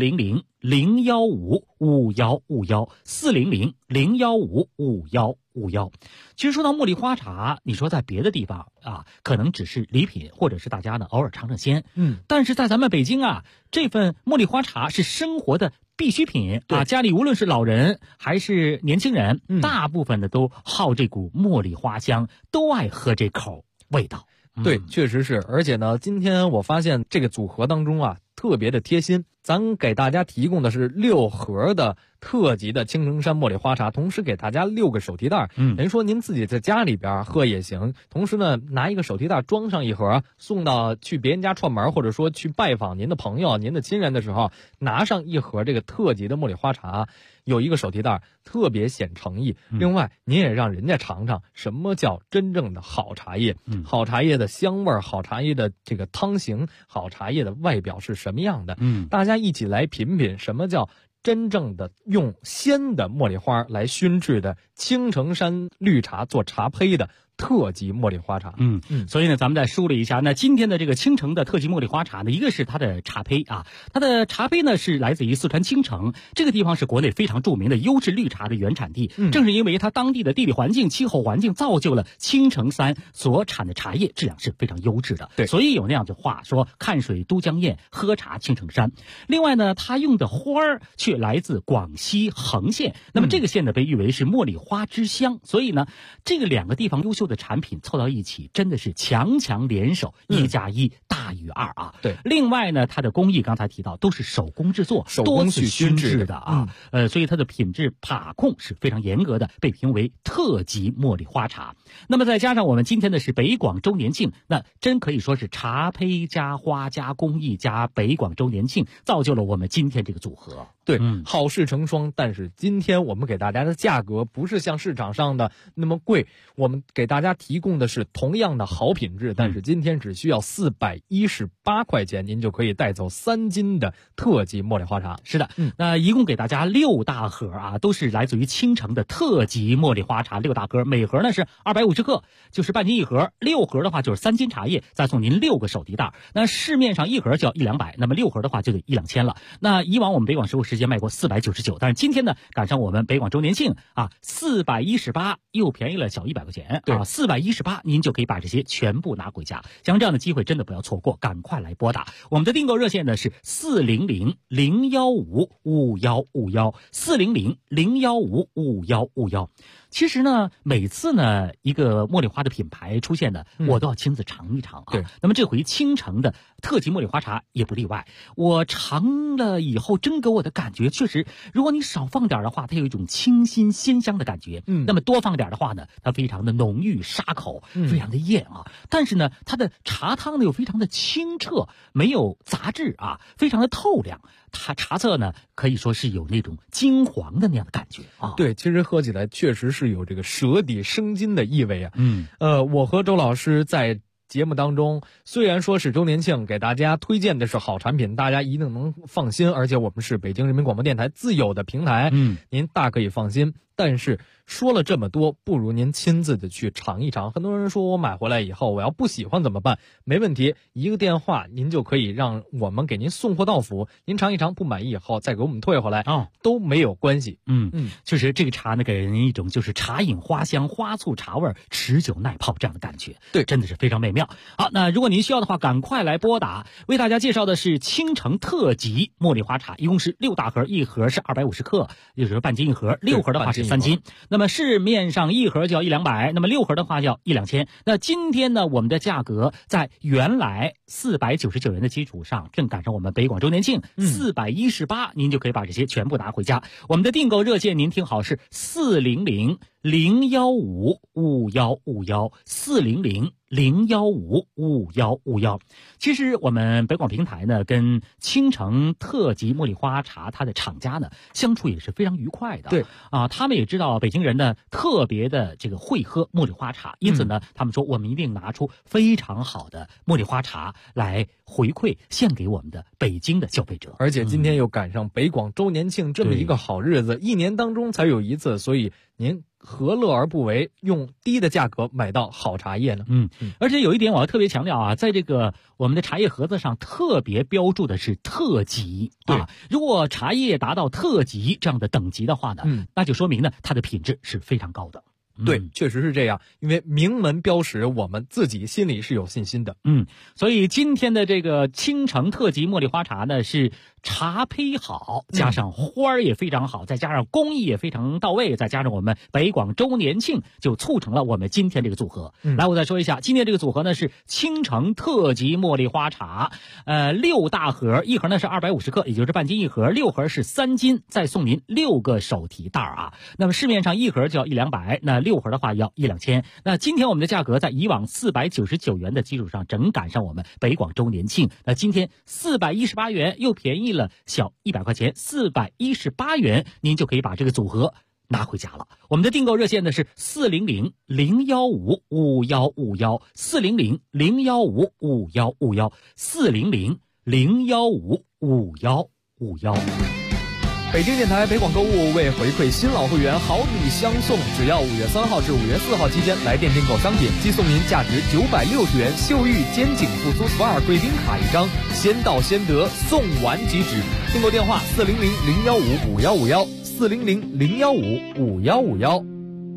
400-015-5151，400-015-5151。其实说到茉莉花茶，你说在别的地方啊，可能只是礼品，或者是大家呢偶尔尝尝鲜。但是在咱们北京啊，这份茉莉花茶是生活的必需品啊，家里无论是老人还是年轻人，大部分的都好这股茉莉花香，都爱喝这口味道。 对，确实是。而且呢，今天我发现这个组合当中啊，特别的贴心，咱给大家提供的是6盒的特级的青城山茉莉花茶，同时给大家6个手提袋，等于说您自己在家里边喝也行，同时呢拿一个手提袋装上一盒，送到去别人家串门，或者说去拜访您的朋友、您的亲人的时候，拿上一盒这个特级的茉莉花茶，有一个手提袋，特别显诚意。另外您也让人家尝尝什么叫真正的好茶叶，好茶叶的香味，好茶叶的这个汤形，好茶叶的外表是什么样的，大家一起来品品什么叫真正的用鲜的茉莉花来熏制的青城山绿茶做茶胚的特级茉莉花茶。 所以呢，咱们再梳理一下，那今天的这个青城的特级茉莉花茶呢，一个是它的茶胚啊，它的茶胚呢是来自于四川青城，这个地方是国内非常著名的优质绿茶的原产地。正是因为它当地的地理环境、气候环境造就了青城山所产的茶叶质量是非常优质的。对，所以有那样的话说，看水都江堰，喝茶青城山。另外呢，它用的花儿却来自广西恒县，那么这个县呢被誉为是茉莉花之乡，所以呢，这个2个地方优秀的产品凑到一起，真的是强强联手，1+1大于2啊。对，另外呢，它的工艺刚才提到都是手工制作，多次熏制的啊，所以它的品质把控是非常严格的，被评为特级茉莉花茶。那么再加上我们今天的是北广周年庆，那真可以说是茶胚加花加工艺加北广周年庆，造就了我们今天这个组合。 对，好事成双，但是今天我们给大家的价格不是像市场上的那么贵，我们给大家提供的是同样的好品质，但是今天只需要418块钱，您就可以带走3斤的特级茉莉花茶。 是的，那一共给大家6大盒啊，都是来自于青城的特级茉莉花茶，6大盒，每盒呢是250克，就是半斤一盒，6盒的话就是3斤茶叶，再送您6个手提袋。那市面上1盒就要100-200，那么6盒的话就得1-2千了。那以往我们北广食物时间卖过499，但是今天呢赶上我们北广周年庆啊，418又便宜了小100块钱。对啊，418您就可以把这些全部拿回家。像这样的机会真的不要错过，赶快来拨打我们的订购热线呢是400-015-5151，400-015-5151。其实呢，每次呢一个茉莉花的品牌出现的，我都要亲自尝一尝啊。对，那么这回青城的特级茉莉花茶也不例外。我尝了以后，真给我的感觉确实，如果你少放点的话，它有一种清新鲜香的感觉。那么多放点的话呢，它非常的浓郁沙口，非常的艳啊。但是呢，它的茶汤呢又非常的清澈，没有杂质啊，非常的透亮。它茶色呢可以说是有那种金黄的那样的感觉啊。 对，其实喝起来确实是有这个舌底生津的意味啊。我和周老师在节目当中，虽然说是周年庆，给大家推荐的是好产品，大家一定能放心，而且我们是北京人民广播电台自有的平台，您大可以放心。但是说了这么多，不如您亲自的去尝一尝。很多人说我买回来以后我要不喜欢怎么办？没问题，一个电话您就可以让我们给您送货到府，您尝一尝，不满意以后再给我们退回来都没有关系。 确实这个茶呢给人一种就是茶饮花香、花醋茶味、持久耐泡这样的感觉。对，真的是非常美妙。好，那如果您需要的话，赶快来拨打。为大家介绍的是青城特级茉莉花茶，一共是6大盒，一盒是250克，也就是半斤一盒，6盒的话是3斤。那么市面上1盒就要100-200，那么6盒的话就要1-2千。那今天呢，我们的价格在原来499元的基础上，正赶上我们北广周年庆，418，您就可以把这些全部拿回家。我们的订购热线您听好是400-015-5151，400-015-5151。其实我们北广平台呢，跟青城特级茉莉花茶它的厂家呢相处也是非常愉快的。对啊，他们也知道北京人呢特别的这个会喝茉莉花茶，因此呢，他们说我们一定拿出非常好的茉莉花茶来回馈献给我们的北京的消费者。 而且今天又赶上北广周年庆这么一个好日子，1年当中才有一次，所以您何乐而不为，用低的价格买到好茶叶呢？ 而且有一点我要特别强调啊，在这个我们的茶叶盒子上特别标注的是特级啊。如果茶叶达到特级这样的等级的话呢，那就说明呢它的品质是非常高的。 对，确实是这样，因为名门标识，我们自己心里是有信心的。 所以今天的这个青城特级茉莉花茶呢，是茶胚好，加上花儿也非常好，再加上工艺也非常到位，再加上我们北广周年庆，就促成了我们今天这个组合。来，我再说一下，今天这个组合呢是青城特级茉莉花茶，6大盒，一盒呢是250克，也就是半斤一盒，6盒是3斤，再送您6个手提袋啊。那么市面上一盒就要100-200，那6盒的话要1-2千。那今天我们的价格在以往499元的基础上，正赶上我们北广周年庆。那今天418元又便宜了小100块钱，418元您就可以把这个组合拿回家了。我们的订购热线呢是400-015-5151 400-015-5151 400-015-5151。 北京电台北广购物为回馈新老会员好礼相送，只要5月3号至5月4号期间来店订购商品，即送您价值960元秀玉肩颈复苏 SPA 贵宾卡1张，先到先得，送完即止。订购电话400-015-5151 400-015-5151。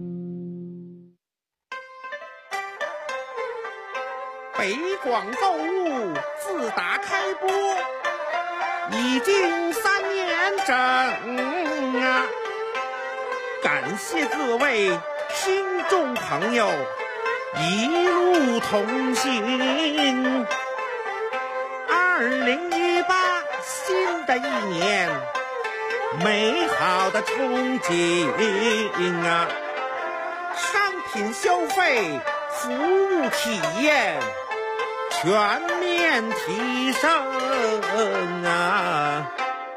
北广购物自打开播已经3年整啊！感谢各位听众朋友一路同行。2018新的一年，美好的憧憬啊！商品消费、服务体验全面提升啊！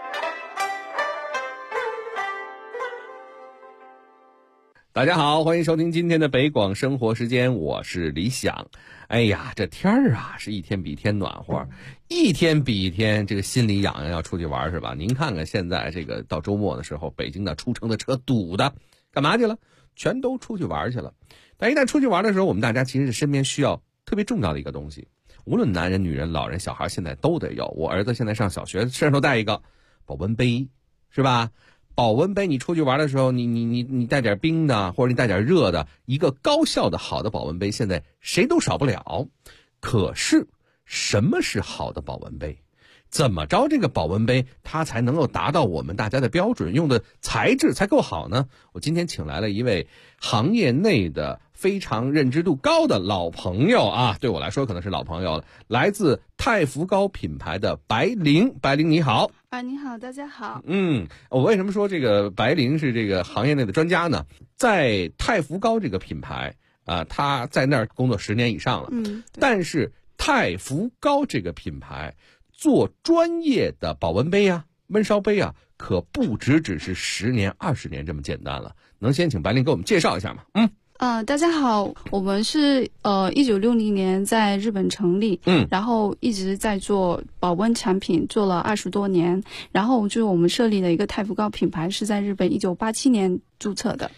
大家好，欢迎收听今天的北广生活时间，我是李想。哎呀，这天儿啊是一天比一天暖和，一天比一天这个心里痒痒，要出去玩是吧？您看看现在这个到周末的时候，北京的出城的车堵的，干嘛去了？全都出去玩去了。但一旦出去玩的时候，我们大家其实是身边需要特别重要的一个东西，无论男人、女人、老人、小孩，现在都得有。我儿子现在上小学，身上都带一个保温杯，是吧？保温杯，你出去玩的时候，你带点冰的，或者你带点热的，一个高效的好的保温杯，现在谁都少不了。可是，什么是好的保温杯？怎么着这个保温杯它才能够达到我们大家的标准，用的材质才够好呢？我今天请来了一位行业内的非常认知度高的老朋友啊，对我来说可能是老朋友了，来自太福膏品牌的白灵。白灵你好。 你好，大家好。 我为什么说这个白灵是这个行业内的专家呢？在太福膏这个品牌啊，他在那儿工作10年以上了。但是太福膏这个品牌做专业的保温杯啊、焖烧杯啊，可不只是10年、20年这么简单了。能先请白灵给我们介绍一下吗？ 大家好，我们是1960年在日本成立，然后一直在做保温产品，做了20多年。然后就是我们设立的一个太福膏品牌是在日本1987年注册的。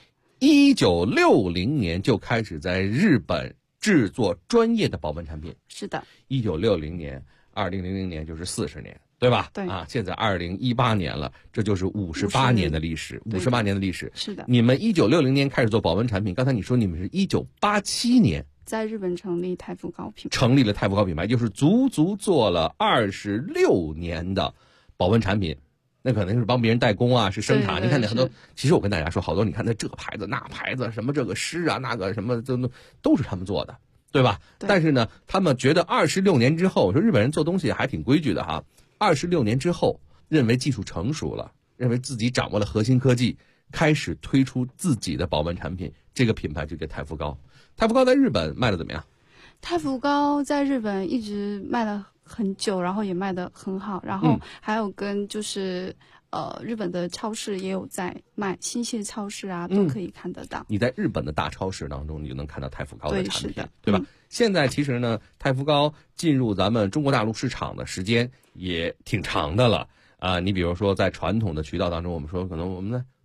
1960年就开始在日本制作专业的保温产品。 是的。 1960年，2000年就是40年。对吧？ 对啊，现在2018年了，这就是58年的历史，58年的历史。 是的。 你们1960年开始做保温产品，刚才你说你们是1987年在日本成立太福膏品牌， 成立了太福膏品牌，就是足做了26年的保温产品。那可能是帮别人代工啊，是生产。你看那很多，其实我跟大家说，好多你看那这个牌子那牌子，什么这个诗啊，那个什么都是他们做的，对吧？ 对。 但是呢，他们觉得26年之后，我说日本人做东西还挺规矩的哈。26年之后，认为技术成熟了，认为自己掌握了核心科技，开始推出自己的保温产品，这个品牌就叫太福膏。太福膏在日本卖的怎么样？ 太福膏在日本一直卖了很久，然后也卖得很好，然后还有跟就是日本的超市也有在卖，新泻超市啊都可以看得到。 你在日本的大超市当中，你就能看到太福膏的产品， 对吧？现在其实呢，太福膏进入咱们中国大陆市场的时间也挺长的了啊。你比如说在传统的渠道当中，我们说可能我们的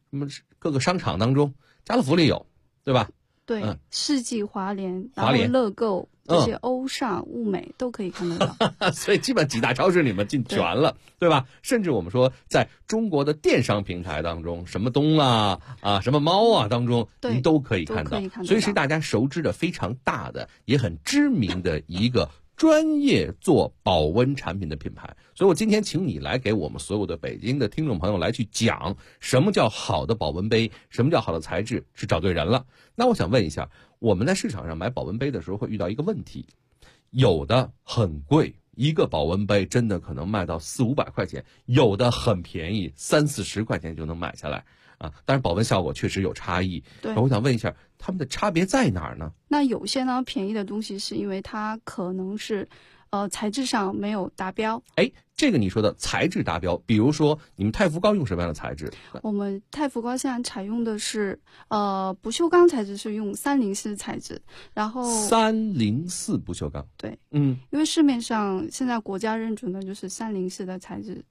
什么各个商场当中，家乐福里有，对吧？ 对，世纪华联，然后乐购这些欧尚、物美都可以看得到。 所以基本几大超市你们进全了，对吧？甚至我们说在中国的电商平台当中，什么东啊什么猫啊当中，您都可以看到。所以是大家熟知的非常大的，也很知名的一个专业做保温产品的品牌。所以我今天请你来给我们所有的北京的听众朋友来去讲什么叫好的保温杯，什么叫好的材质，是找对人了。那我想问一下，我们在市场上买保温杯的时候会遇到一个问题，有的很贵，一个保温杯真的可能卖到400-500块钱，有的很便宜，30-40块钱就能买下来啊。但是保温效果确实有差异。 对， 我想问一下，他们的差别在哪儿呢？ 那有些呢便宜的东西是因为它可能是材质上没有达标。 这个你说的材质达标，比如说你们太福膏用什么样的材质？ 我们太福膏现在采用的是不锈钢材质，是用304材质，然后 304不锈钢。 对，因为市面上现在国家认准的就是304的材质。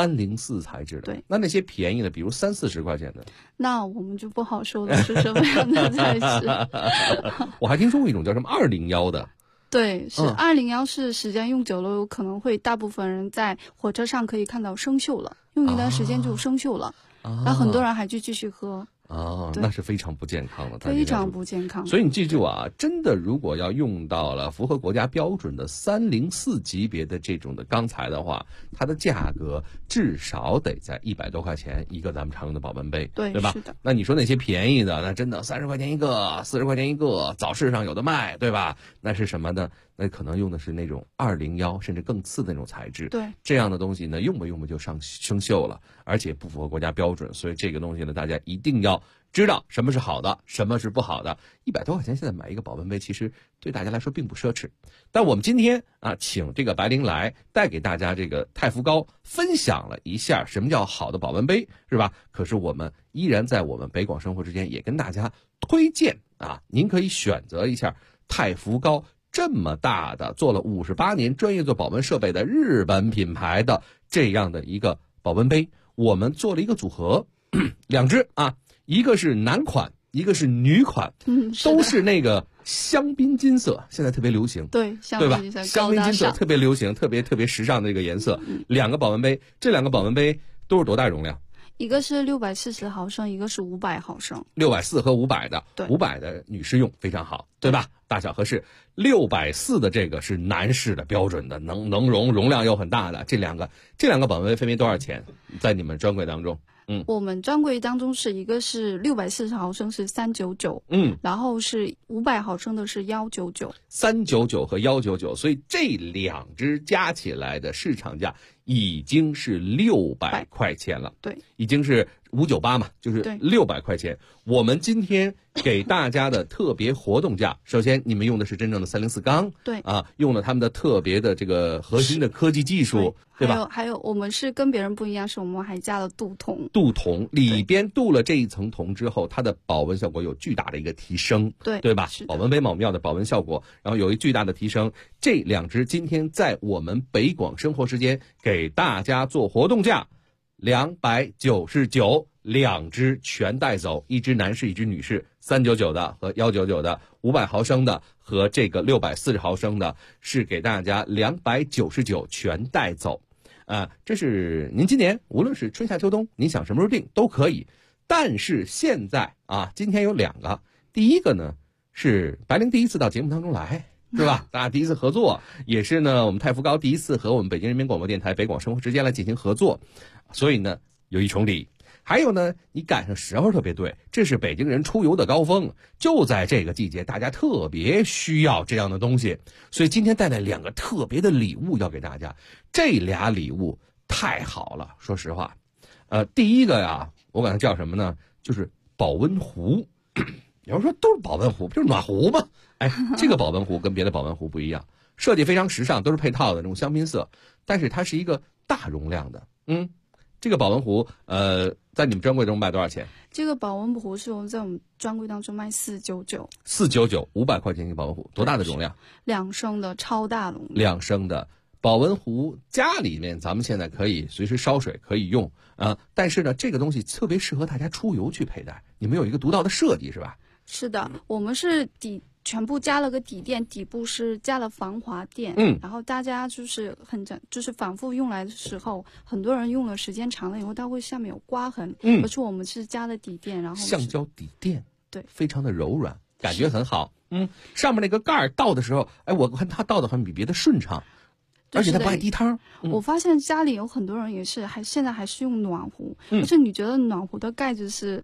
304材质的。 对， 那些便宜的，比如30-40块钱的， 那我们就不好说了是什么样的材质。 我还听说过一种叫什么201的。 对，是201，是时间用久了有可能会大部分人在火车上可以看到生锈了，用一段时间就生锈了，然后很多人还去继续喝。 那是非常不健康的， 非常不健康。 所以你记住啊，真的如果要用到了符合国家标准的304级别的这种的钢材的话，它的价格至少得在100多块钱一个咱们常用的保温杯，对吧？ 是的。 那你说那些便宜的，那真的30块钱一个，40块钱一个，早市上有的卖，对吧？那是什么呢？那可能用的是那种201甚至更次的那种材质。 对， 这样的东西呢，用不就生锈了，而且不符合国家标准。所以这个东西呢，大家一定要知道什么是好的，什么是不好的。100多块钱现在买一个保温杯，其实对大家来说并不奢侈。但我们今天请这个白灵来带给大家这个太福膏，分享了一下什么叫好的保温杯，是吧？可是我们依然在我们北广生活之间也跟大家推荐您可以选择一下太福膏这么大的做了58年专业做保温设备的日本品牌的这样的一个保温杯，我们做了一个组合，2只一个是男款，一个是女款，都是那个香槟金色，现在特别流行， 对吧？香槟金色特别流行，特别时尚的这个颜色。2个保温杯，这2个保温杯都是多大容量？ 一个是640毫升，一个是500毫升。 640和500的， 对 ，500的女士用非常好，对吧？大小合适。640的这个是男士的标准的，能容量又很大的。这两个保温杯分别多少钱？在你们专柜当中？ 我们专柜当中是一个是640毫升是399，然后是500毫升的是199，399 和199，所以这2只加起来的市场价已经是600块钱了， 对， 已经是598嘛，就是600块钱。我们今天给大家的特别活动价，首先你们用的是真正的304钢， 对用了他们的特别的这个核心的科技技术，对吧？ 还有我们是跟别人不一样，是我们还加了镀铜， 里边镀了这一层铜之后，它的保温效果有巨大的一个提升，对吧？保温杯美妙的保温效果，然后有一巨大的提升。这2只今天在我们北广生活时间给大家做活动价，299，2只全带走，一只男士，一只女士，399的和199的，500毫升的和这个640毫升的，是给大家299全带走。这是您今年无论是春夏秋冬，您想什么时候订都可以。但是现在今天有2个，第一个呢是白灵第一次到节目当中来，是吧？大家第一次合作，也是呢我们太福膏第一次和我们北京人民广播电台北广生活之间来进行合作，所以呢有一重礼。还有呢，你赶上时候特别对，这是北京人出游的高峰，就在这个季节，大家特别需要这样的东西，所以今天带来2个特别的礼物要给大家。这俩礼物太好了，说实话，第一个呀，我管它叫什么呢？就是保温壶。有人说都是保温壶，不就是暖壶吗？这个保温壶跟别的保温壶不一样，设计非常时尚，都是配套的那种香槟色，但是它是一个大容量的。这个保温壶，在你们专柜中卖多少钱？这个保温壶是我们在我们专柜当中卖499，499，500块钱一个保温壶，多大的容量？2升的超大容量。2升的。 保温壶家里面咱们现在可以随时烧水可以用但是呢这个东西特别适合大家出游去佩戴，你们有一个独到的设计是吧？ 是的，我们是全部加了个底垫，底部是加了防滑垫，然后大家就是反复用来的时候，很多人用了时间长了以后，它会下面有刮痕，而且我们是加了底垫，然后橡胶底垫， 对， 非常的柔软，感觉很好。上面那个盖儿倒的时候，我看它倒的很比别的顺畅。而且它不爱滴汤。 我发现家里有很多人也是，现在还是用暖壶，而且你觉得暖壶的盖子是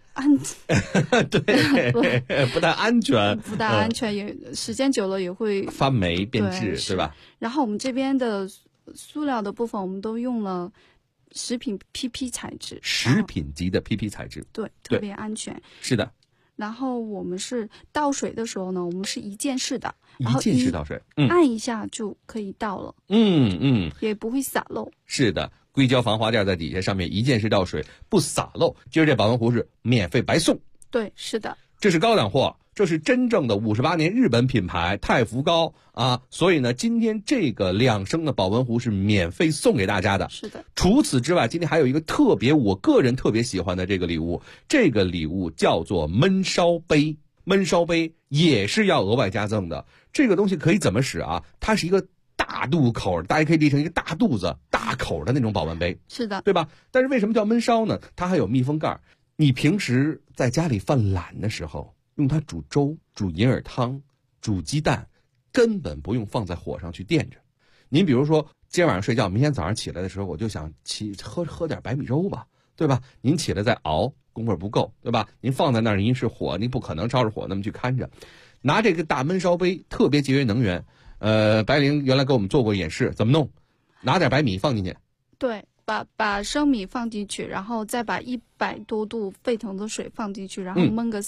对，不太安全， 不太安全，也时间久了也会发霉变质，对吧？ 然后我们这边的塑料的部分，我们都用了食品 PP 材质， 食品级的 PP 材质， 对，特别安全。 是的。 然后我们是倒水的时候呢，我们是一键式的， 一键式倒水， 按一下就可以倒了，也不会洒漏。 是的，硅胶防滑垫在底下，上面一键式倒水，不洒漏。今儿这保温壶是免费白送。 对，是的， 这是高档货，这是真正的58年日本品牌太福高啊！所以呢，今天这个2升的保温壶是免费送给大家的。 是的。 除此之外，今天还有一个我个人特别喜欢的这个礼物，这个礼物叫做焖烧杯。焖烧杯也是要额外加赠的。这个东西可以怎么使啊？它是一个大肚口，大家可以理成一个大肚子、大口的那种保温杯。 是的， 对吧？但是为什么叫焖烧呢？它还有密封盖。你平时在家里犯懒的时候，用它煮粥、煮银耳汤、煮鸡蛋，根本不用放在火上去垫着。您比如说，今天晚上睡觉，明天早上起来的时候，我就想喝点白米粥吧，对吧？您起来再熬，功夫不够，对吧？您放在那儿，您是火，您不可能照着火那么去看着。拿这个大焖烧杯，特别节约能源。白灵原来给我们做过演示，怎么弄？拿点白米放进去， 对。把生米放进去，然后再把100多度沸腾的水放进去，然后焖个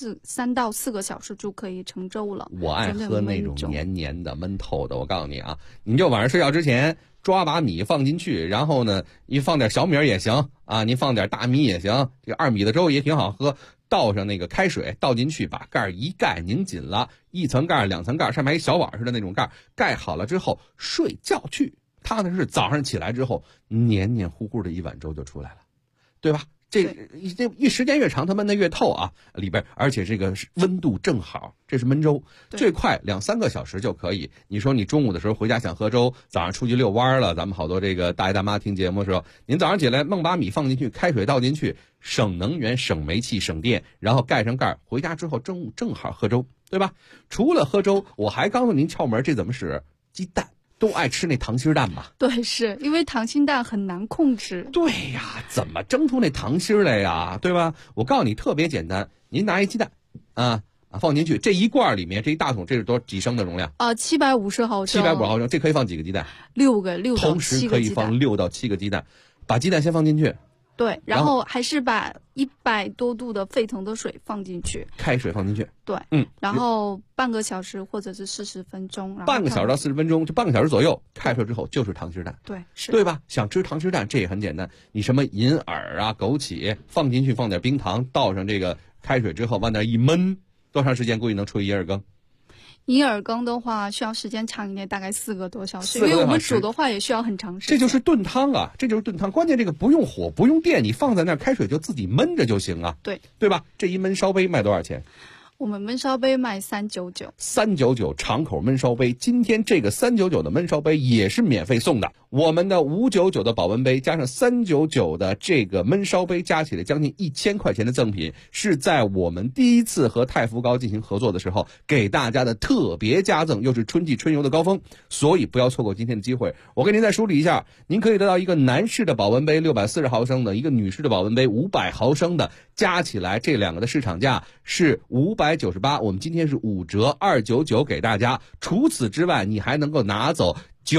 3到4个小时就可以成粥了。 我爱喝那种黏黏的、焖透的。我告诉你啊，你就晚上睡觉之前抓把米放进去，然后呢，你放点小米也行啊，您放点大米也行，这个2米的粥也挺好喝。倒上那个开水，倒进去，把盖一盖，拧紧了，1层盖、2层盖，上面一小碗似的那种盖，盖好了之后睡觉去。踏踏实实早上起来之后，黏黏糊糊的一碗粥就出来了，对吧？这时间越长，它焖得越透啊，里边而且这个温度正好，这是焖粥，最快2-3个小时就可以。你说你中午的时候回家想喝粥，早上出去遛弯了，咱们好多这个大爷大妈听节目的时候，您早上起来弄把米放进去，开水倒进去，省能源、省煤气、省电，然后盖上盖，回家之后中午正好喝粥，对吧？除了喝粥，我还告诉您窍门，这怎么使？鸡蛋。都爱吃那溏心蛋吧？ 对，是因为溏心蛋很难控制。 对呀，怎么蒸出那溏心来呀？对吧？我告诉你，特别简单，您拿一鸡蛋，放进去，这一罐里面这一大桶，这是几升的容量 ？750毫升。 750毫升，这可以放几个鸡蛋 ？6个，6到7个鸡蛋。 同时可以放6到7个鸡蛋，把鸡蛋先放进去。 对，然后还是把100多度的沸腾的水放进去， 开水放进去， 对，然后半个小时或者是40分钟， 半个小时到40分钟，就半个小时左右，开出来之后就是溏心蛋， 对，是， 对吧？想吃溏心蛋，这也很简单，你什么银耳啊、枸杞放进去，放点冰糖，倒上这个开水之后，往那一焖，多长时间估计能出一银耳羹？ 银耳羹的话需要时间长一点，大概4个多小时，因为我们煮的话也需要很长时间。 这就是炖汤啊，这就是炖汤。关键这个不用火，不用电，你放在那儿开水就自己焖着就行啊。对吧？这一焖烧杯卖多少钱？ 我们焖烧杯卖399。 399长口焖烧杯，今天这个399的焖烧杯也是免费送的。我们的599的保温杯加上399的这个焖烧杯，加起来将近1000块钱的赠品，是在我们第一次和太福高进行合作的时候给大家的特别加赠，又是春季春游的高峰，所以不要错过今天的机会。我给您再梳理一下，您可以得到一个男士的保温杯640毫升的，一个女士的保温杯500毫升的，加起来这2个的市场价是598，我们今天是5折299给大家。除此之外，你还能够拿走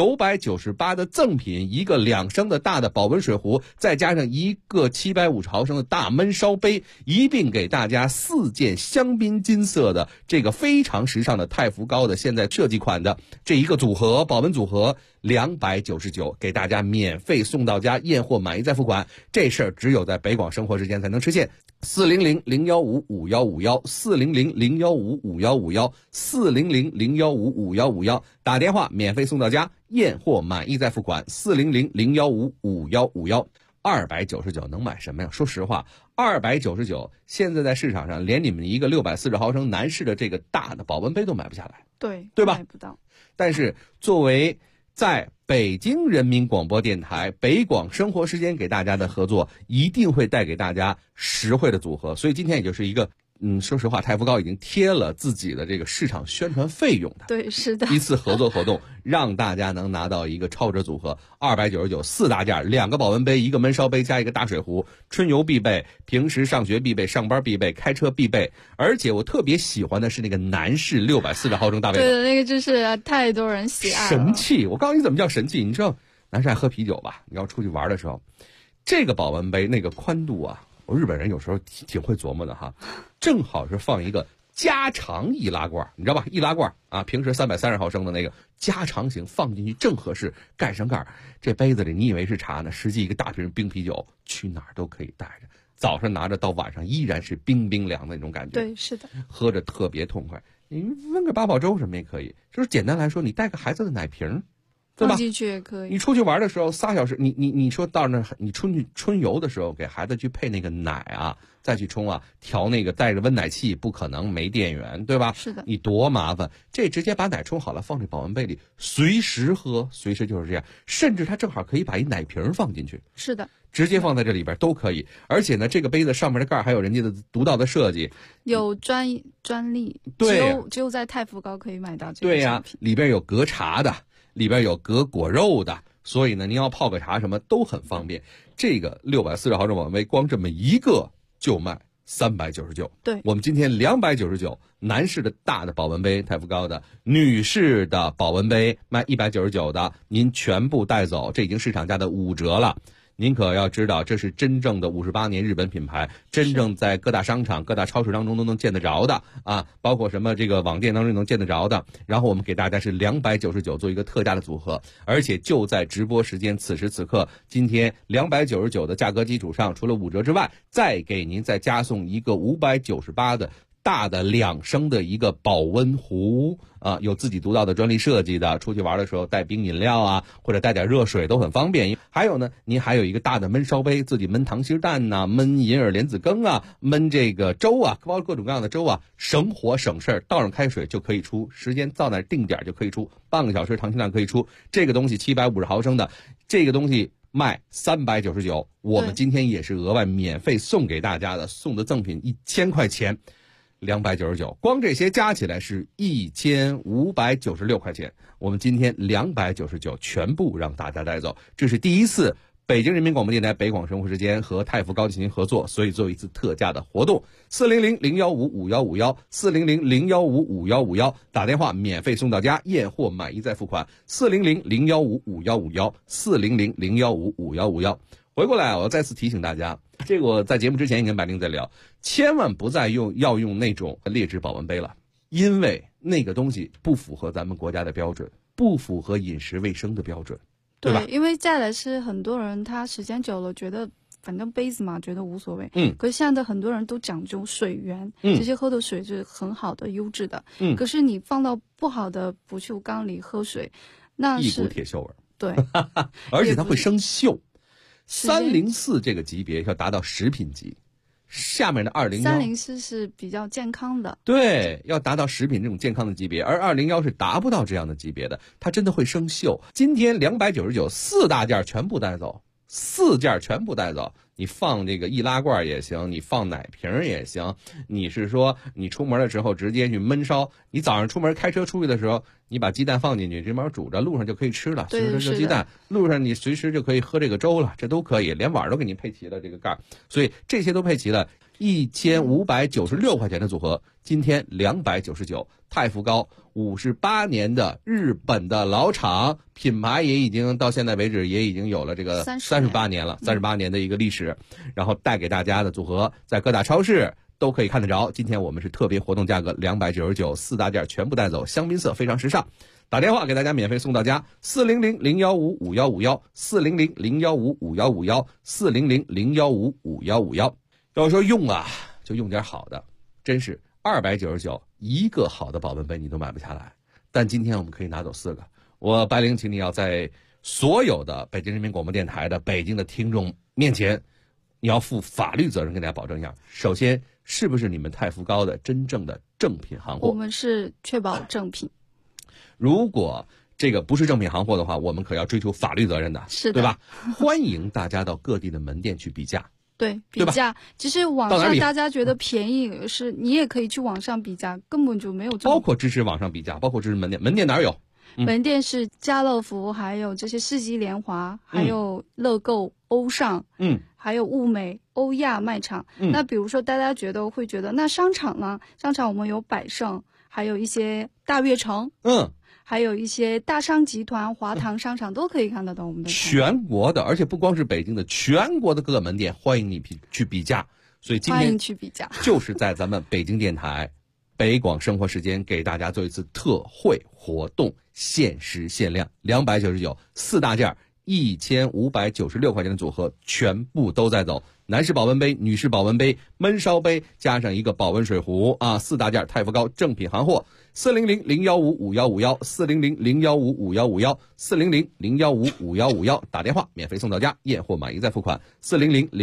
998的赠品，一个2升的大的保温水壶，再加上一个750毫升的大焖烧杯，一并给大家4件香槟金色的这个非常时尚的太福高的现在设计款的这一个组合，保温组合299，给大家免费送到家，验货满意再付款。这事儿只有在北广生活时间才能实现。400-015-5151 400-015-5151 400-015-5151， 打电话免费送到家，验货满意再付款，400-015-5151，299能买什么呀？说实话，299现在在市场上连你们一个640毫升男士的这个大的保温杯都买不下来，对吧？ 买不到。 但是作为在北京人民广播电台北广生活时间给大家的合作，一定会带给大家实惠的组合。所以今天也就是一个说实话，太福高已经贴了自己的这个市场宣传费用的， 对，是的， 一次合作活动，让大家能拿到一个超值组合，299 4大件，2个保温杯，1个焖烧杯加1个大水壶，春游必备，平时上学必备，上班必备，开车必备。而且我特别喜欢的是那个男士640毫升大杯子， 对，那个就是太多人喜爱了， 神器。我告诉你怎么叫神器，你知道男士爱喝啤酒吧？你要出去玩的时候，这个保温杯那个宽度啊。日本人有时候挺会琢磨的哈，正好是放一个加长易拉罐，你知道吧？易拉罐啊，平时330毫升的那个加长型放进去正合适，盖上盖。这杯子里你以为是茶呢，实际一个大瓶冰啤酒，去哪儿都可以带着。早上拿着到晚上依然是冰冰凉的那种感觉。 对，是的， 喝着特别痛快。你焖个八宝粥什么也可以，就是简单来说，你带个孩子的奶瓶。对吧？ 放进去也可以。 你出去玩的时候3小时，你说到那你春游的时候给孩子去配那个奶啊，再去冲啊，调那个带着温奶器，不可能没电源，对吧？ 是的。 你多麻烦，这直接把奶冲好了放这保温杯里，随时喝，随时就是这样。甚至它正好可以把一奶瓶放进去。 是的。 直接放在这里边都可以。而且呢，这个杯子上面的盖还有人家的独到的设计， 有专利， 对， 只有在太福高可以买到这个对呀，里边有隔茶的。里边有隔果肉的，所以呢，您要泡个茶什么都很方便。这个640毫升保温杯，光这么一个就卖399。 对， 我们今天299，男士的大的保温杯太福高的，女士的保温杯卖199的，您全部带走，这已经市场价的5折了。您可要知道，这是真正的58年日本品牌，真正在各大商场、各大超市当中都能见得着的啊，包括什么这个网店当中能见得着的。然后我们给大家是299做一个特价的组合，而且就在直播时间，此时此刻，今天299的价格基础上，除了5折之外，再给您再加送一个598的大的2升的一个保温壶啊，有自己独到的专利设计的，出去玩的时候带冰饮料啊，或者带点热水都很方便。还有呢，您还有一个大的焖烧杯，自己焖糖心蛋呐，焖银耳莲子羹啊，焖这个粥啊，包括各种各样的粥啊，省火省事儿，倒上开水就可以出，时间到那定点就可以出，半个小时糖心蛋可以出。这个东西750毫升的，这个东西卖399，我们今天也是额外免费送给大家的，送的赠品1000块钱。299，光这些加起来是1596块钱。我们今天299全部让大家带走，这是第一次北京人民广播电台北广生活时间和太福高进行合作，所以做一次特价的活动。400-015-5151，400-015-5151，打电话免费送到家，验货满意再付款。400-015-5151，400-015-5151。回过来，我要再次提醒大家，这个我在节目之前也跟白灵在聊，千万不再要用那种劣质保温杯了，因为那个东西不符合咱们国家的标准，不符合饮食卫生的标准，对吧？ 因为再来是很多人他时间久了觉得反正杯子嘛，觉得无所谓。可是现在的很多人都讲究水源，这些喝的水是很好的、优质的。可是你放到不好的不锈钢里喝水，那是一股铁锈味。 对， 而且它会生锈。304这个级别要达到食品级，下面的201，304 是比较健康的， 对，要达到食品这种健康的级别，而201是达不到这样的级别的，它真的会生锈。今天299 4大件全部带走，4件全部带走。你放这个易拉罐也行，你放奶瓶也行，你是说你出门的时候直接去焖烧，你早上出门开车出去的时候，你把鸡蛋放进去，这边煮着，路上就可以吃了，随时热鸡蛋，路上你随时就可以喝这个粥了，这都可以，连碗都给你配齐了这个盖，所以这些都配齐了，1596块钱的组合，今天299，太福高58年的日本的老厂，品牌也已经到现在为止也已经有了这个38年了，38年的一个历史。然后带给大家的组合，在各大超市都可以看得着。今天我们是特别活动价格299， 4大件全部带走，香槟色非常时尚。打电话给大家免费送到家，400-015-5151，400-015-5151，400-015-5151。要说用啊，就用点好的，真是299一个好的保温杯你都买不下来。 但今天我们可以拿走4个。我白灵，请你要在所有的北京人民广播电台的北京的听众面前，你要负法律责任，跟大家保证一下。首先，是不是你们太福高的真正的正品行货？ 我们是确保正品。 如果这个不是正品行货的话，我们可要追究法律责任的， 是的， 对吧？欢迎大家到各地的门店去比价。 对，比价。其实网上大家觉得便宜，是你也可以去网上比价，根本就没有这么。 包括支持网上比价，包括支持门店。门店哪儿有？ 门店是家乐福，还有这些世纪联华，还有乐购、欧尚，还有物美、欧亚卖场。那比如说大家会觉得那商场呢？商场我们有百盛，还有一些大悦城，还有一些大商集团、华堂商场都可以看得到我们的全国的，而且不光是北京的，全国的各个门店欢迎你去比价。所以今天欢迎去比价， 就是在咱们北京电台北广生活时间给大家做一次特惠活动，限时限量299 4大件，1596块钱的组合全部都在走。男士保温杯、女士保温杯、焖烧杯，加上一个保温水壶啊，4大件太福高正品行货，400-015-5151，400-015-5151，400-015-5151，打电话免费送到家，验货满意再付款，400